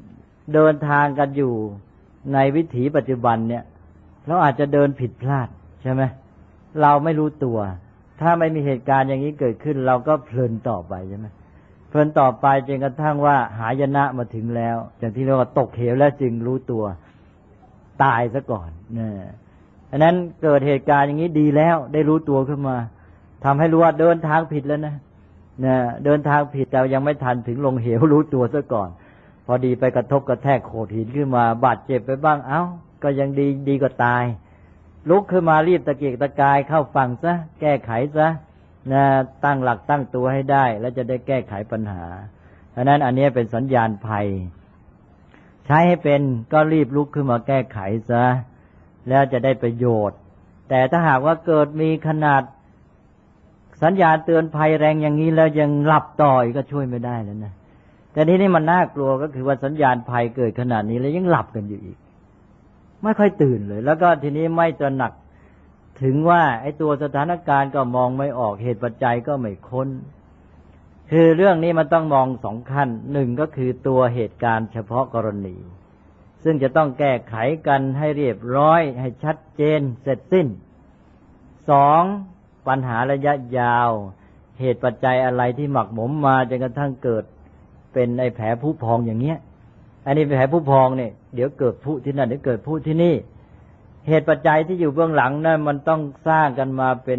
เดินทางกันอยู่ในวิถีปัจจุบันเนี่ยเราอาจจะเดินผิดพลาดใช่ไหมเราไม่รู้ตัวถ้าไม่มีเหตุการณ์อย่างนี้เกิดขึ้นเราก็เพลินต่อไปใช่ไหมเพลินต่อไปจนกระทั่งว่าหายนะมาถึงแล้วอย่างที่เรียกว่าตกเหวแล้วจึงรู้ตัวตายซะก่อนเนี่ยอันนั้นเกิดเหตุการณ์อย่างนี้ดีแล้วได้รู้ตัวขึ้นมาทำให้รู้ว่าเดินทางผิดแล้วนะเดินทางผิดแต่ยังไม่ทันถึงลงเหวรู้ตัวซะก่อนพอดีไปกระทบกระแทกโขดหินขึ้นมาบาดเจ็บไปบ้างเอ้าก็ยังดีกว่าตายลุกขึ้นมารีบตะเกียกตะกายเข้าฝั่งซะแก้ไขซะตั้งหลักตั้งตัวให้ได้แล้วจะได้แก้ไขปัญหาเพราะนั้นอันนี้เป็นสัญญาณภัยใช้ให้เป็นก็รีบลุกขึ้นมาแก้ไขซะแล้วจะได้ประโยชน์แต่ถ้าหากว่าเกิดมีขนาดสัญญาณเตือนภัยแรงอย่างนี้แล้วยังหลับต่ออีกก็ช่วยไม่ได้แล้วนะแต่ที่นี่มันน่ากลัวก็คือว่าสัญญาณภัยเกิดขนาดนี้แล้วยังหลับกันอยู่อีกไม่ค่อยตื่นเลยแล้วก็ทีนี้ไม่ตระหนักถึงว่าไอ้ตัวสถานการณ์ก็มองไม่ออกเหตุปัจจัยก็ไม่ค้นคือเรื่องนี้มันต้องมองสองขั้นหนึ่งก็คือตัวเหตุการณ์เฉพาะกรณีซึ่งจะต้องแก้ไขกันให้เรียบร้อยให้ชัดเจนเสร็จสิ้นสองปัญหาระยะยาวเหตุปัจจัยอะไรที่หมักหมมมาจนกระทั่งเกิดเป็นไอ้แผลผุพองอย่างเงี้ยอันนี้แผลผุพองเนี่ยเดี๋ยวเกิดผุที่นั่นเดี๋ยวเกิดผุที่นี่เหตุปัจจัยที่อยู่เบื้องหลังนั้นมันต้องสร้างกันมาเป็น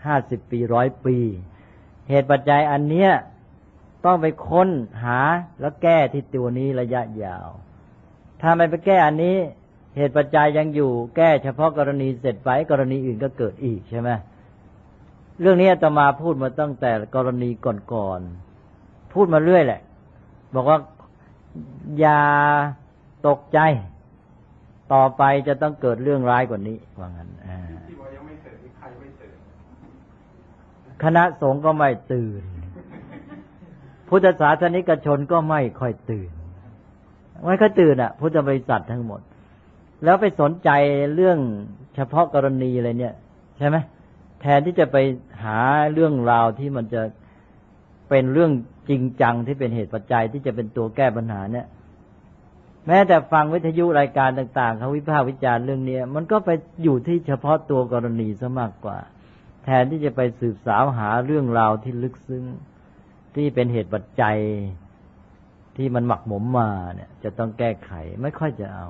50 ปี100 ปีเหตุปัจจัยอันเนี้ยต้องไปค้นหาแล้วแก้ที่ตัวนี้ระยะยาวถ้าไม่ไปแก้อันนี้เหตุปัจจัยยังอยู่แก้เฉพาะกรณีเสร็จไปกรณีอื่นก็เกิดอีกใช่ไหมเรื่องนี้อาตมาพูดมาตั้งแต่กรณีก่อนๆพูดมาเรื่อยแหละบอกว่าอย่าตกใจต่อไปจะต้องเกิดเรื่องร้ายกว่านี้ว่างั้นที่ว่ายังไม่ตื่นใครไม่ตื่นคณะสงฆ์ก็ไม่ตื่นพุทธศาสนิกชนก็ไม่ค่อยตื่นไม่ค่อยตื่นพุทธบริษัททั้งหมดแล้วไปสนใจเรื่องเฉพาะกรณีอะไรเนี่ยใช่ไหมแทนที่จะไปหาเรื่องราวที่มันจะเป็นเรื่องจริงจังที่เป็นเหตุปัจจัยที่จะเป็นตัวแก้ปัญหาเนี่ยแม้แต่ฟังวิทยุรายการต่างๆเขาวิพากษ์วิจารณ์เรื่องนี้มันก็ไปอยู่ที่เฉพาะตัวกรณีซะมากกว่าแทนที่จะไปสืบสาวหาเรื่องราวที่ลึกซึ้งที่เป็นเหตุปัจจัยที่มันหมักหมมมาเนี่ยจะต้องแก้ไขไม่ค่อยจะเอา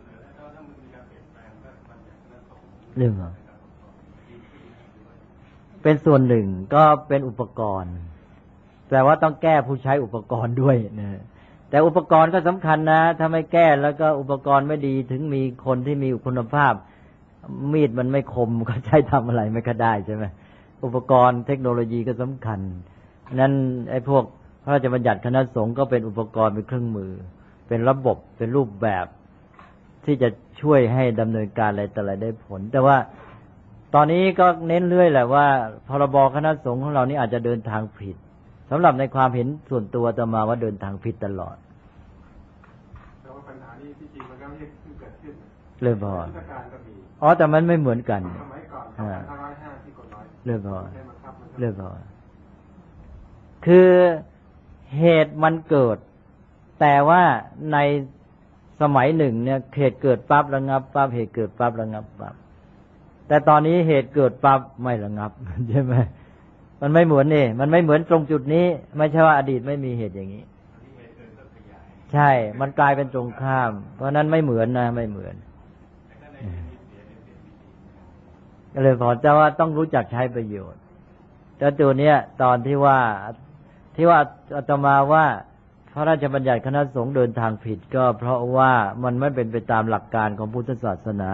เรื่องเป็นส่วนหนึ่งก็เป็นอุปกรณ์แต่ว่าต้องแก้ผู้ใช้อุปกรณ์ด้วยนะแต่อุปกรณ์ก็สำคัญนะถ้าไม่แก้แล้วก็อุปกรณ์ไม่ดีถึงมีคนที่มีคุณภาพมีดมันไม่คมก็ใช้ทำอะไรไม่ก็ได้ใช่ไหมอุปกรณ์เทคโนโลยีก็สำคัญนั้นไอ้พวกพระราชบัญญัติคณะสงฆ์ก็เป็นอุปกรณ์เป็นเครื่องมือเป็นระบบเป็นรูปแบบที่จะช่วยให้ดำเนินการอะไรแต่อะไรได้ผลแต่ว่าตอนนี้ก็เน้นเรื่อยแหละว่าพรบคณะสงฆ์ของเรานี่อาจจะเดินทางผิดสำหรับในความเห็นส่วนตัวอาตมาว่าเดินทางผิดตลอดแต่ว่าปัญหานี้ที่จริงมันก็ไม่ใช่เพิ่งเกิดขึ้นเลยพอแต่มันไม่เหมือนกันสมัยก่อน2505ที่กฎหมายเลยพอคือเหตุมันเกิดแต่ว่าในสมัยหนึ่งเนี่ยเหตุเกิดปั๊บระงับปั๊บเหตุเกิดปั๊บระงับปั๊บแต่ตอนนี้เหตุเกิดปั๊บไม่ระงับใช่ไหมมันไม่เหมือนนี่มันไม่เหมือนตรงจุดนี้ไม่ใช่ว่าอดีตไม่มีเหตุอย่างนี้ใช่มันกลายเป็นตรงข้ามเพราะนั้นไม่เหมือนนะไม่เหมือนก็เลยพอจะว่าต้องรู้จักใช้ประโยชน์แต่ตัวเนี้ยตอนที่ว่าอาตมาว่าพระราชบัญญัติคณะสงฆ์เดินทางผิดก็เพราะว่ามันไม่เป็นไปตามหลักการของพุทธศาสนา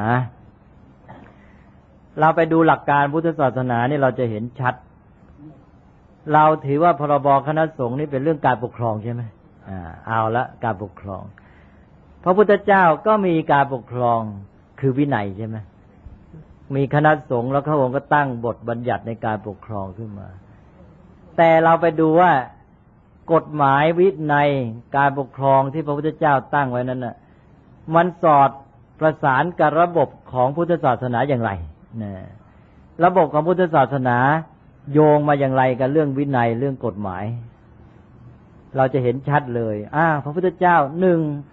เราไปดูหลักการพุทธศาสนานี่เราจะเห็นชัดเราถือว่าพรบคณะสงฆ์นี่เป็นเรื่องการปกครองใช่ไหมเอาละการปกครองพระพุทธเจ้าก็มีการปกครองคือวินัยใช่ไหมมีคณะสงฆ์แล้วพระองค์ก็ตั้งบทบัญญัติในการปกครองขึ้นมาแต่เราไปดูว่ากฎหมายวินัยการปกครองที่พระพุทธเจ้าตั้งไว้นั้นน่ะมันสอดประสานกับระบบของพุทธศาสนาอย่างไรนะระบบของพุทธศาสนาโยงมาอย่างไรกับเรื่องวินัยเรื่องกฎหมายเราจะเห็นชัดเลยพระพุทธเจ้าหนึ่ง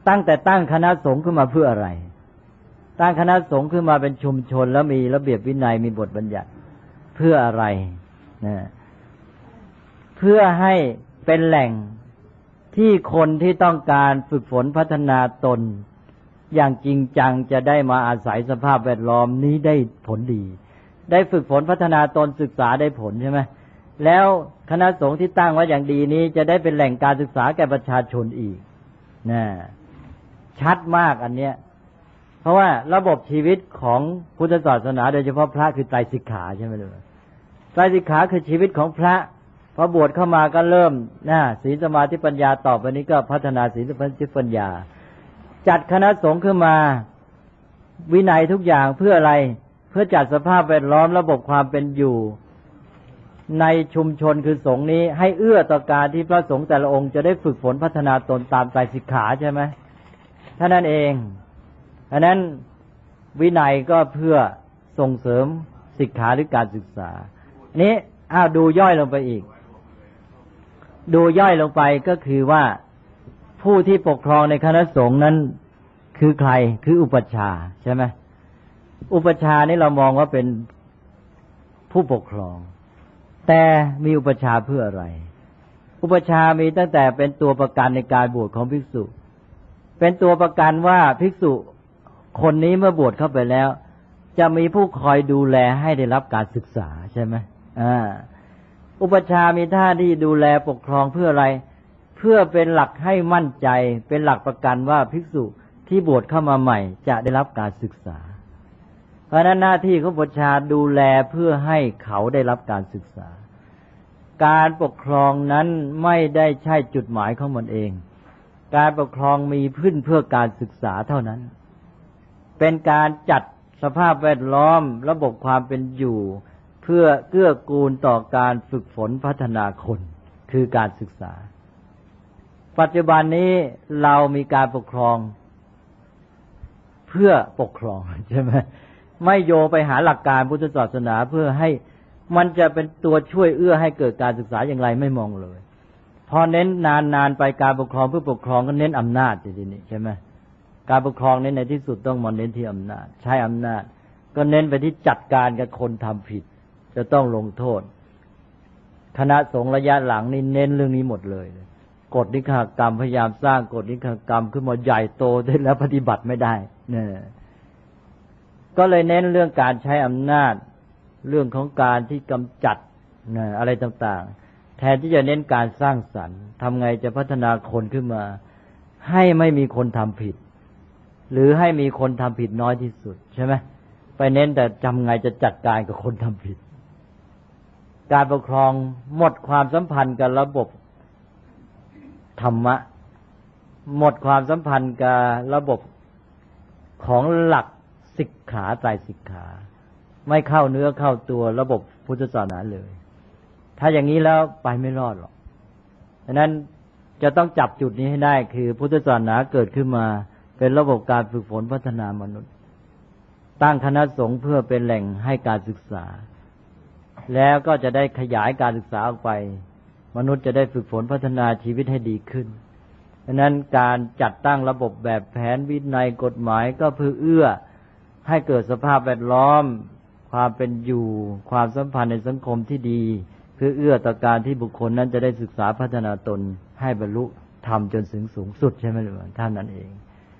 ตั้งแต่ตั้งคณะสงฆ์ขึ้นมาเพื่ออะไรตั้งคณะสงฆ์ขึ้นมาเป็นชุมชนแล้วมีระเบียบวินัยมีบทบัญญัติเพื่ออะไรนะเพื่อให้เป็นแหล่งที่คนที่ต้องการฝึกฝนพัฒนาตนอย่างจริงจังจะได้มาอาศัยสภาพแวดล้อมนี้ได้ผลดีได้ฝึกฝนพัฒนาตนศึกษาได้ผลใช่ไหมแล้วคณะสงฆ์ที่ตั้งไว้อย่างดีนี้จะได้เป็นแหล่งการศึกษาแก่ประชาชนอีกนะชัดมากอันเนี้ยเพราะว่าระบบชีวิตของพุทธศาสนาโดยเฉพาะพระคือไตรสิกขาใช่ไหมเลยไตรสิกขาคือชีวิตของพระพอบวชเข้ามาก็เริ่มศีลสมาธิปัญญาต่อไปนี้ก็พัฒนาศีลสมาธิปัญญาจัดคณะสงฆ์ขึ้นมาวินัยทุกอย่างเพื่ออะไรเพื่อจัดสภาพแวดล้อมระบบความเป็นอยู่ในชุมชนคือสงฆ์นี้ให้เอื้อต่อการที่พระสงฆ์แต่ละองค์จะได้ฝึกฝนพัฒนาตนตามไตรสิกขาใช่ไหมเท่านั้นเองอันนั้นวินัยก็เพื่อส่งเสริมศิกขาหรือการศึกษานี้ดูย่อยลงไปอีกดูย่อยลงไปก็คือว่าผู้ที่ปกครองในคณะสงฆ์นั้นคือใครคืออุปัชฌาย์ใช่ไหมอุปัชฌาย์นี่เรามองว่าเป็นผู้ปกครองแต่มีอุปัชฌาย์เพื่ออะไรอุปัชฌาย์มีตั้งแต่เป็นตัวประกันในการบวชของภิกษุเป็นตัวประกันว่าภิกษุคนนี้เมื่อบวชเข้าไปแล้วจะมีผู้คอยดูแลให้ได้รับการศึกษาใช่ไหมอุปัชฌาย์มีท่าที่ดูแลปกครองเพื่ออะไรเพื่อเป็นหลักให้มั่นใจเป็นหลักประกันว่าภิกษุที่บวชเข้ามาใหม่จะได้รับการศึกษาเพราะนั้นหน้าที่ของอุปัชฌาย์ดูแลเพื่อให้เขาได้รับการศึกษาการปกครองนั้นไม่ได้ใช่จุดหมายของมันเองการปกครองมีขึ้นเพื่อการศึกษาเท่านั้นเป็นการจัดสภาพแวดล้อมระบบความเป็นอยู่เพื่อเกื้อกูลต่อการฝึกฝนพัฒนาคนคือการศึกษาปัจจุบันนี้เรามีการปกครองเพื่อปกครองใช่ไหมไม่โยไปหาหลักการพุทธศาสนาเพื่อให้มันจะเป็นตัวช่วยเอื้อให้เกิดการศึกษาอย่างไรไม่มองเลยพอเน้นนานๆไปการปกครองเพื่อปกครองก็เน้นอำนาจทีนี้ใช่ไหมการปกครองในที่สุดต้องมาเน้นที่อำนาจใช้อำนาจก็เน้นไปที่จัดการกับคนทำผิดจะต้องลงโทษคณะสงฆ์ระยะหลังนี่เน้นเรื่องนี้หมดเลยกฎนิฆากรรมพยายามสร้างกฎนิฆากรรมขึ้นมาใหญ่โตได้แล้วปฏิบัติไม่ได้เนี่ยก็เลยเน้นเรื่องการใช้อำนาจเรื่องของการที่กำจัดอะไรต่างๆแทนที่จะเน้นการสร้างสรรค์ทำไงจะพัฒนาคนขึ้นมาให้ไม่มีคนทำผิดหรือให้มีคนทำผิดน้อยที่สุดใช่ไหมไปเน้นแต่ทำไงจะจัดการกับคนทำผิดการปกครองหมดความสัมพันธ์กับระบบธรรมะหมดความสัมพันธ์กับระบบของหลักสิกขาไตรสิกขาไม่เข้าเนื้อเข้าตัวระบบพุทธศาสนาเลยถ้าอย่างนี้แล้วไปไม่รอดหรอกฉะนั้นจะต้องจับจุดนี้ให้ได้คือพุทธศาสนาเกิดขึ้นมาเป็นระบบการฝึกฝนพัฒนามนุษย์ตั้งคณะสงฆ์เพื่อเป็นแหล่งให้การศึกษาแล้วก็จะได้ขยายการศึกษาออกไปมนุษย์จะได้ฝึกฝนพัฒนาชีวิตให้ดีขึ้นฉะนั้นการจัดตั้งระบบแบบแผนวินัยกฎหมายก็เพื่อเอื้อให้เกิดสภาพแวดล้อมความเป็นอยู่ความสัมพันธ์ในสังคมที่ดีเพื่อเอื้อต่อการที่บุคคลนั้นจะได้ศึกษาพัฒนาตนให้บรรลุธรรมจนถึงสูงสุดใช่ไหมหรือเปล่าท่านนั้นเอง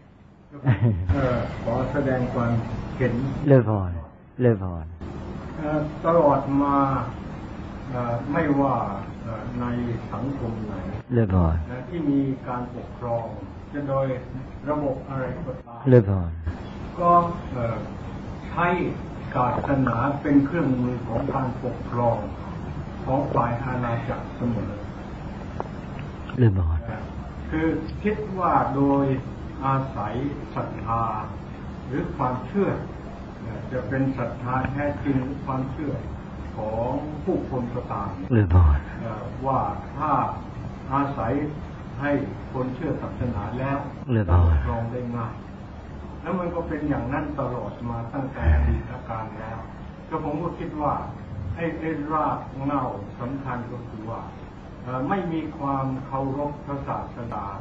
ขอแสดงความเห็นเลื่อนพรตลอดมาไม่ว่าในสังคมไหนเลื่อนพรที่มีการปกครองจะโดยระบบอะไรก็ตามเลื่อนพรก็ใช้ศาสนาเป็นเครื่องมือของการปกครองของฝ่ายอาณาจักรเสมอเลื่อนพรคือคิดว่าโดยอาศัยศรัทธาหรือความเชื่อจะเป็นศรัทธาแท้จริงหรือความเชื่อของผู้คนก็ตามว่าถ้าอาศัยให้คนเชื่อศาสนาแล้วจะปกครองได้ง่ายแล้วมันก็เป็นอย่างนั้นตลอดมาตั้งแต่อดีตการแล้วก็ผมก็คิดว่าไอ้รากเหง้าสำคัญก็คือว่าไม่มีความเคารพพระศาสนา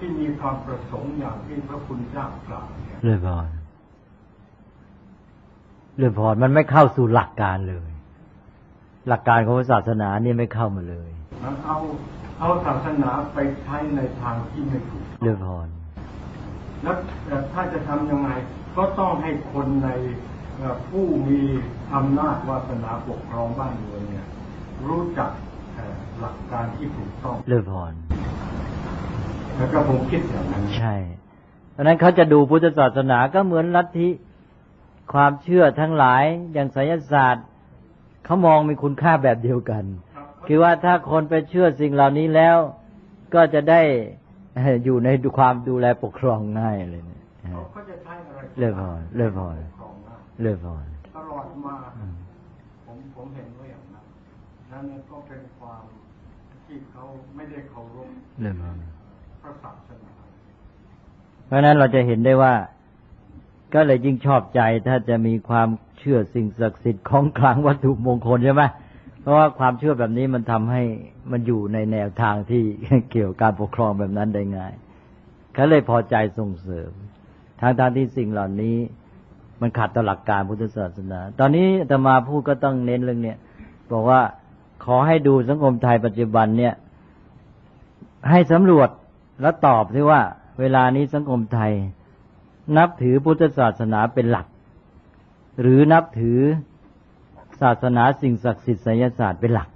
ที่มีความประสงค์อย่างที่พระคุณเจ้ากล่าวเนี่ยเรื่องพรมันไม่เข้าสู่หลักการเลย หลักการของศาสนานี่ไม่เข้ามาเลยมันเอาศาสนาไปใช้ในทางที่ไม่ถูกเรื่องพรแล้วถ้าจะทำยังไงก็ต้องให้คนในผู้มีอำนาจวาสนาปกครองบ้านเมืองเนี่ยรู้จักหลักการที่ถูกต้องเรื่องพรแล้วก็ผมคิดอย่างนั้นใช่เพราะนั้นเขาจะดูพุทธศาสนาก็เหมือนลัทธิความเชื่อทั้งหลายอย่างไสยศาสตร์เขามองมีคุณค่าแบบเดียวกันคือว่าถ้าคนไปเชื่อสิ่งเหล่านี้แล้วก็จะได้อยู่ในความดูแลปกครองง่ายเลยเนี่ยเลิกพอตลอดมาผมเห็นว่าอย่างนั้นนั่นก็เป็นความที่เขาไม่ได้เคารพพระศาสนาเพราะนั้นเราจะเห็นได้ว่าก็เลยยิ่งชอบใจถ้าจะมีความเชื่อสิ่งศักดิ์สิทธิ์ของขลังวัตถุมงคลใช่ไหมเพราะว่าความเชื่อแบบนี้มันทำให้มันอยู่ในแนวทางที่เกี่ยวกับการปกครองแบบนั้นได้ง่ายเขาเลยพอใจส่งเสริมทางที่สิ่งเหล่านี้มันขัดต่อหลักการพุทธศาสนาตอนนี้อาตมาพูดก็ต้องเน้นเรื่องนี้บอกว่าขอให้ดูสังคมไทยปัจจุบันเนี่ยให้สำรวจแล้วตอบซิว่าเวลานี้สังคมไทยนับถือพุทธศาสนาเป็นหลักหรือนับถือศาสนาสิ่งศักดิ์สิทธิ์ไสยศาสตร์เป็นหลัก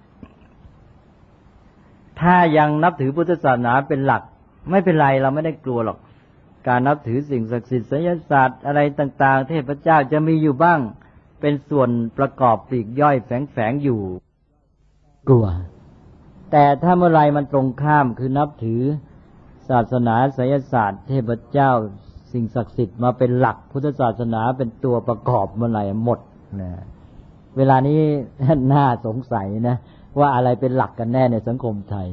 ถ้ายังนับถือพุทธศาสนาเป็นหลักไม่เป็นไรเราไม่ได้กลัวหรอกการนับถือสิ่งศักดิ์สิทธิ์ไสยศาสตร์อะไรต่างๆเทพเจ้าจะมีอยู่บ้างเป็นส่วนประกอบปลีกย่อยแฝงอยู่กลัวแต่ถ้าเมื่อไรมันตรงข้ามคือนับถือศาสนาไสยศาสตร์เทพเจ้าสิ่งศักดิ์สิทธิ์มาเป็นหลักพุทธศาสนาเป็นตัวประกอบเมื่อไหร่หมดนะเวลานี้น่าสงสัยนะว่าอะไรเป็นหลักกันแน่ในสังคมไทย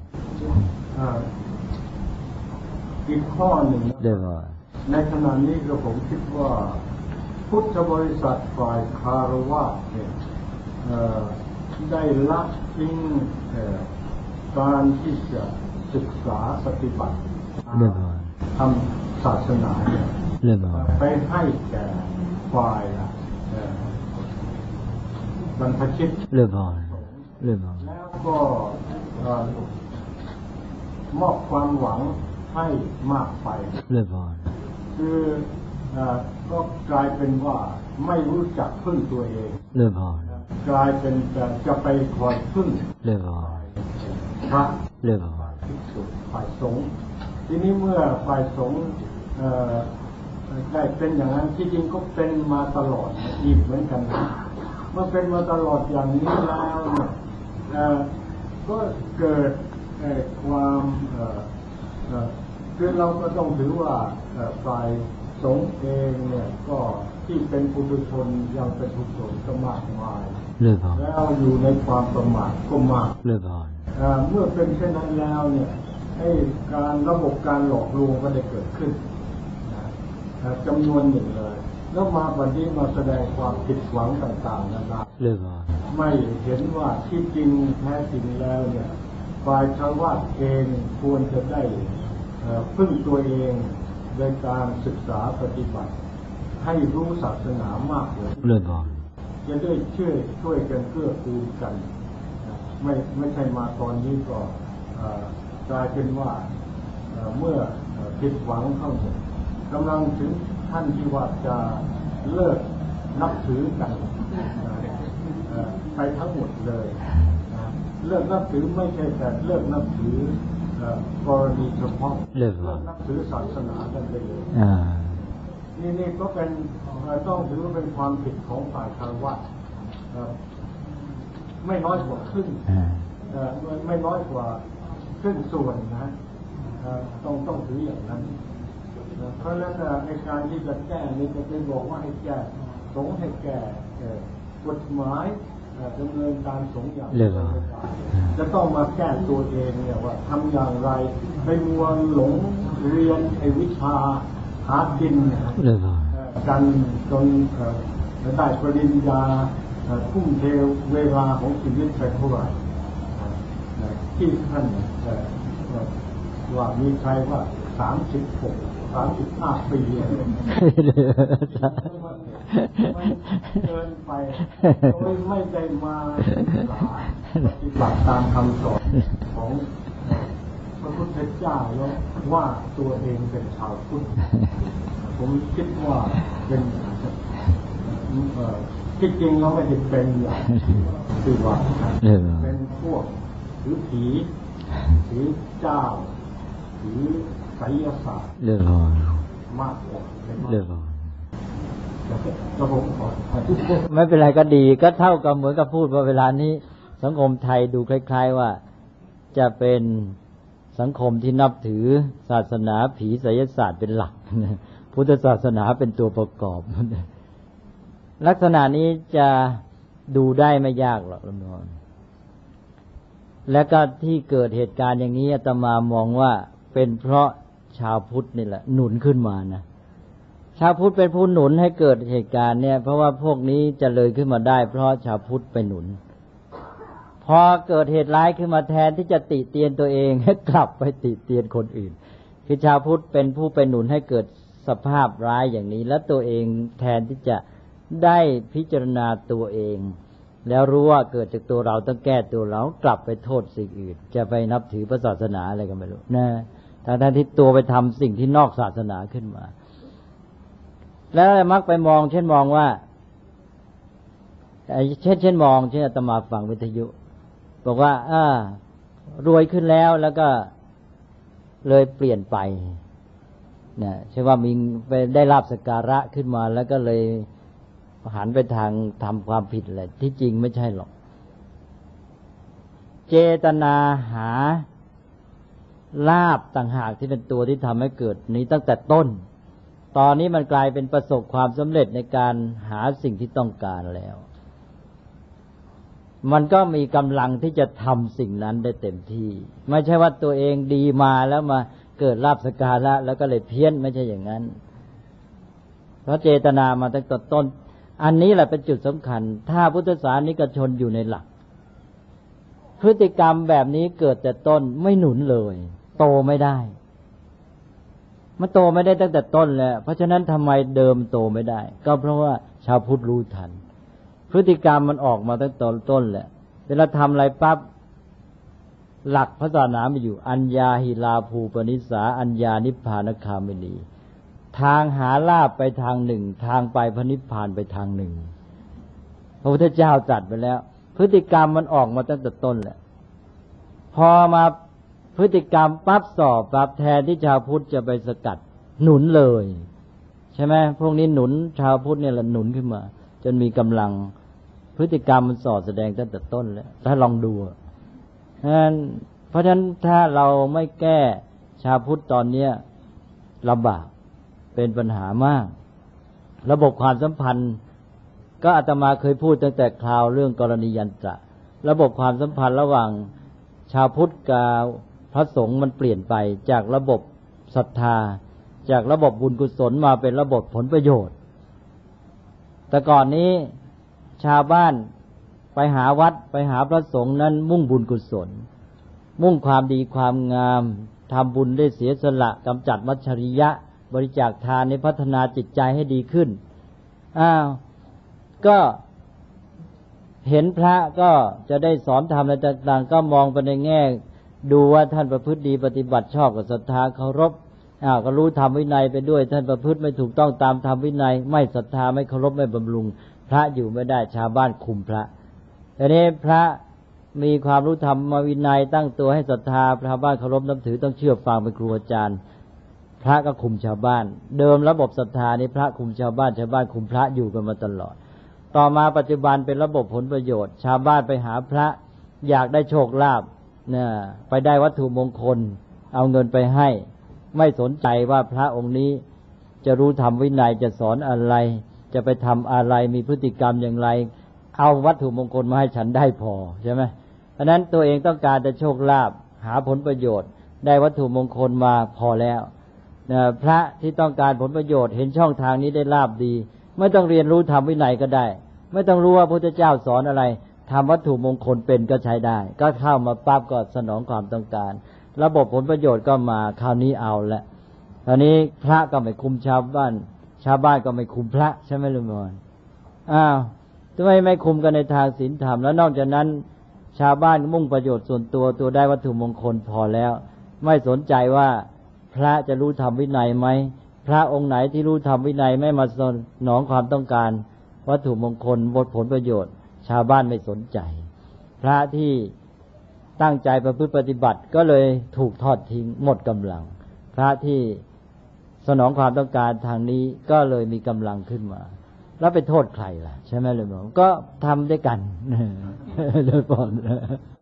อีกข้อหนึ่งในขณะนี้ก็ผมคิดว่าพุทธบริษัทฝ่ายคารวะเนี่ยได้ละทิ้งการที่จะศึกษาปฏิบัติทำศาสนาเนี่ยไปให้แก่ฝ่ายบรรพชิตแล้วก็มอบความหวังให้มากไปคือก็กลายเป็นว่าไม่รู้จักพึ่งตัวเองกลายเป็นจะไปคอยพึ่งพระภิกษุฝ่ายสงฆ์ทีนี้เมื่อฝ่ายสงฆ์ได้เป็นอย่างนั้นที่จริงก็เป็นมาตลอดอีกเหมือนกันนะเมื่อเป็นมาตลอดอย่างนี้แล้วเนี่ยก็เกิดความคือเราก็ต้องถือว่าฝ่ายสงฆ์เองเนี่ยก็ที่เป็นปุถุชนยังเป็นปุถุชนก็มากมายแล้วอยู่ในความประมาทก็มากเมื่อเป็นเช่นนั้นแล้วเนี่ยให้การระบบการหลอกลวงก็ได้เกิดขึ้นจำนวนหนึ่งเลยแล้วมาวันนี้มาแสดงความผิดหวังต่างๆนะครับไม่เห็นว่าที่จริงแท้จริงแล้วเนี่ยฝ่ายชาวบ้านเองควรจะได้พึ่งตัวเองในการศึกษาปฏิบัติให้รู้ศาสนามากเลยจะได้ช่วยกันเกื้อกูลกันไม่ใช่มาตอนนี้ก็กลายเป็นว่าเมื่อผิดหวังเข้าหมดกำลังถึงท่านที่ว่าจะเลิกนับถือกันไปทั้งหมดเลยเลิกนับถือไม่ใช่แต่เลิกนับถือกรณีเฉพาะเลิกนับถือศาสนากันไปเลยนี่ก็เป็นต้องถือว่าเป็นความผิดของฝ่ายคารวะไม่น้อยกว่าครึ่งไม่น้อยกว่าครึ่งส่วนนะต้องถืออย่างนั้นเพราะฉะนั้นในการที่จะแก้นี่จะเป็นบอกว่าให้แก้สงฆ์ให้แก้กฎหมายดำเนินการสงฆ์อย่างจะต้องมาแก้ตัวเองเนี่ยว่าทำอย่างไรไปมัวหลงเรียนวิชาหากินกันจนได้ปริญญาทุ่มเทเวลาของชีวิตไปเท่าไหร่ที่ท่านว่ามีใครว่า35 ปีอะไรมันเกินไปโดยไม่ได้มาศึกษาปฏิบัติตามคำสอนของพระพุทธเจ้าแล้วว่าตัวเองเป็นชาวพุทธผมคิดว่าเป็นที่จริงเราไม่ได้เป็นอย่างที่ว่าเป็นพวกหรือผีหรือเจ้าหรือไสยศาสตร์มากกว่าก็ผมขอไม่เป็นไรก็ดีก็เท่ากับเหมือนกับพูดว่าเวลานี้สังคมไทยดูคล้ายๆว่าจะเป็นสังคมที่นับถือศาสนาผีไสยศาสตร์เป็นหลักพุทธศาสนาเป็นตัวประกอบลักษณะนี้จะดูได้ไม่ยากหรอกน้องและก็ที่เกิดเหตุการณ์อย่างนี้อาตมามองว่าเป็นเพราะชาวพุทธนี่แหละหนุนขึ้นมานะชาวพุทธเป็นผู้หนุนให้เกิดเหตุการณ์เนี่ยเพราะว่าพวกนี้จะเลยขึ้นมาได้เพราะชาวพุทธไปหนุนพอเกิดเหตุร้ายขึ้นมาแทนที่จะติเตียนตัวเองให้กลับไปติเตียนคนอื่นคือชาวพุทธเป็นผู้ไปหนุนให้เกิดสภาพร้ายอย่างนี้และตัวเองแทนที่จะได้พิจารณาตัวเองแล้วรู้ว่าเกิดจากตัวเราต้องแก้ตัวเรากลับไปโทษสิ่งอื่นจะไปนับถือพระศาสนาอะไรก็ไม่รู้นะทางที่ตัวไปทำสิ่งที่นอกศาสนาขึ้นมาแล้วมักไปมองเช่นมองว่าเช่นมองเช่นอาตมาฟังวิทยุบอกว่ารวยขึ้นแล้วก็เลยเปลี่ยนไปนะใช่ว่ามีไปได้ลาภสักการะขึ้นมาแล้วก็เลยหันไปทางทำความผิดแหละที่จริงไม่ใช่หรอกเจตนาหาลาภต่างหากที่เป็นตัวที่ทำให้เกิดนี้ตั้งแต่ต้นตอนนี้มันกลายเป็นประสบความสำเร็จในการหาสิ่งที่ต้องการแล้วมันก็มีกำลังที่จะทำสิ่งนั้นได้เต็มที่ไม่ใช่ว่าตัวเองดีมาแล้วมาเกิดลาภสักการะแล้วก็เลยเพี้ยนไม่ใช่อย่างนั้นเพราะเจตนามาตั้งแต่ต้นอันนี้แหละเป็นจุดสำคัญถ้าพุทธศาสนิกชนอยู่ในหลักพฤติกรรมแบบนี้เกิดแต่ต้นไม่หนุนเลยโตไม่ได้มันโตไม่ได้ตั้งแต่ต้นแล้วเพราะฉะนั้นทำไมเดิมโตไม่ได้ก็เพราะว่าชาวพุทธรู้ทันพฤติกรรมมันออกมาตั้งแต่ต้นแหละเวลาทำอะไรปั๊บหลักพระศาสนามีอยู่อัญญาหิลาภูปนิสสาอัญญานิพพานคามินีทางหาลาภไปทางหนึ่งทางไปพระนิพพานไปทางหนึ่งพระพุทธเจ้าตรัสไปแล้วพฤติกรรมมันออกมาตั้งแต่ต้นแหละพอมาพฤติกรรมปั๊บสอบปั๊บแทนที่ชาวพุทธจะไปสกัดหนุนเลยใช่ไหมพวกนี้หนุนชาวพุทธเนี่ยแหละหนุนขึ้นมาจนมีกำลังพฤติกรรมมันสอดแสดงตั้งแต่ต้นแล้วถ้าลองดูเพราะฉะนั้นถ้าเราไม่แก้ชาวพุทธตอนนี้ลำบากเป็นปัญหามากระบบความสัมพันธ์ก็อาตมาเคยพูดตั้งแต่คราวเรื่องกรณียันตระระบบความสัมพันธ์ระหว่างชาวพุทธกับพระสงฆ์มันเปลี่ยนไปจากระบบศรัทธาจากระบบบุญกุศลมาเป็นระบบผลประโยชน์แต่ก่อนนี้ชาวบ้านไปหาวัดไปหาพระสงฆ์นั้นมุ่งบุญกุศลมุ่งความดีความงามทำบุญได้เสียสละกำจัดมัจฉริยะบริจาคทานในพัฒนาจิตใจให้ดีขึ้นก็เห็นพระก็จะได้สอนธรรมอะไรต่างๆก็มองไปในแง่ดูว่าท่านประพฤติดีปฏิบัติชอบกับศรัทธาเคารพก็รู้ธรรมวินัยไปด้วยท่านประพฤติไม่ถูกต้องตามธรรมวินัยไม่ศรัทธาไม่เคารพไม่บำรุงพระอยู่ไม่ได้ชาวบ้านคุมพระแต่นี้พระมีความรู้ธรรมวินัยตั้งตัวให้ศรัทธาชาวบ้านเคารพนับถือต้องเชื่อฟังเป็นครูอาจารย์พระก็คุมชาวบ้านเดิมระบบศรัทธานี้พระคุมชาวบ้านชาวบ้านคุมพระอยู่กันมาตลอดต่อมาปัจจุบันเป็นระบบผลประโยชน์ชาวบ้านไปหาพระอยากได้โชคลาภไปได้วัตถุมงคลเอาเงินไปให้ไม่สนใจว่าพระองค์นี้จะรู้ธรรมวินัยจะสอนอะไรจะไปทำอะไรมีพฤติกรรมอย่างไรเอาวัตถุมงคลมาให้ฉันได้พอใช่ไหมเพราะนั้นตัวเองต้องการจะโชคลาภหาผลประโยชน์ได้วัตถุมงคลมาพอแล้วพระที่ต้องการผลประโยชน์เห็นช่องทางนี้ได้ลาภดีไม่ต้องเรียนรู้ธรรมวินัยก็ได้ไม่ต้องรู้ว่าพระพุทธเจ้าสอนอะไรทำวัตถุมงคลเป็นก็ใช้ได้ก็เข้ามาปั๊บก็สนองความต้องการระบบผลประโยชน์ก็มาคราวนี้เอาละคราวนี้พระก็ไม่คุมชาวบ้านก็ไม่คุมพระใช่ไหมลุงบอลทำไมไม่คุมกันในทางศีลธรรมแล้วนอกจากนั้นชาวบ้านมุ่งประโยชน์ส่วนตัวได้วัตถุมงคลพอแล้วไม่สนใจว่าพระจะรู้ธรรมวินัยไหมพระองค์ไหนที่รู้ธรรมวินัยไม่มาสนองความต้องการวัตถุมงคลผลประโยชน์ชาวบ้านไม่สนใจพระที่ตั้งใจประพฤติปฏิบัติก็เลยถูกทอดทิ้งหมดกำลังพระที่สนองความต้องการทางนี้ก็เลยมีกำลังขึ้นมาแล้วไปโทษใครล่ะใช่ไหมเลยบอกก็ทำด้วยกันโดยปอน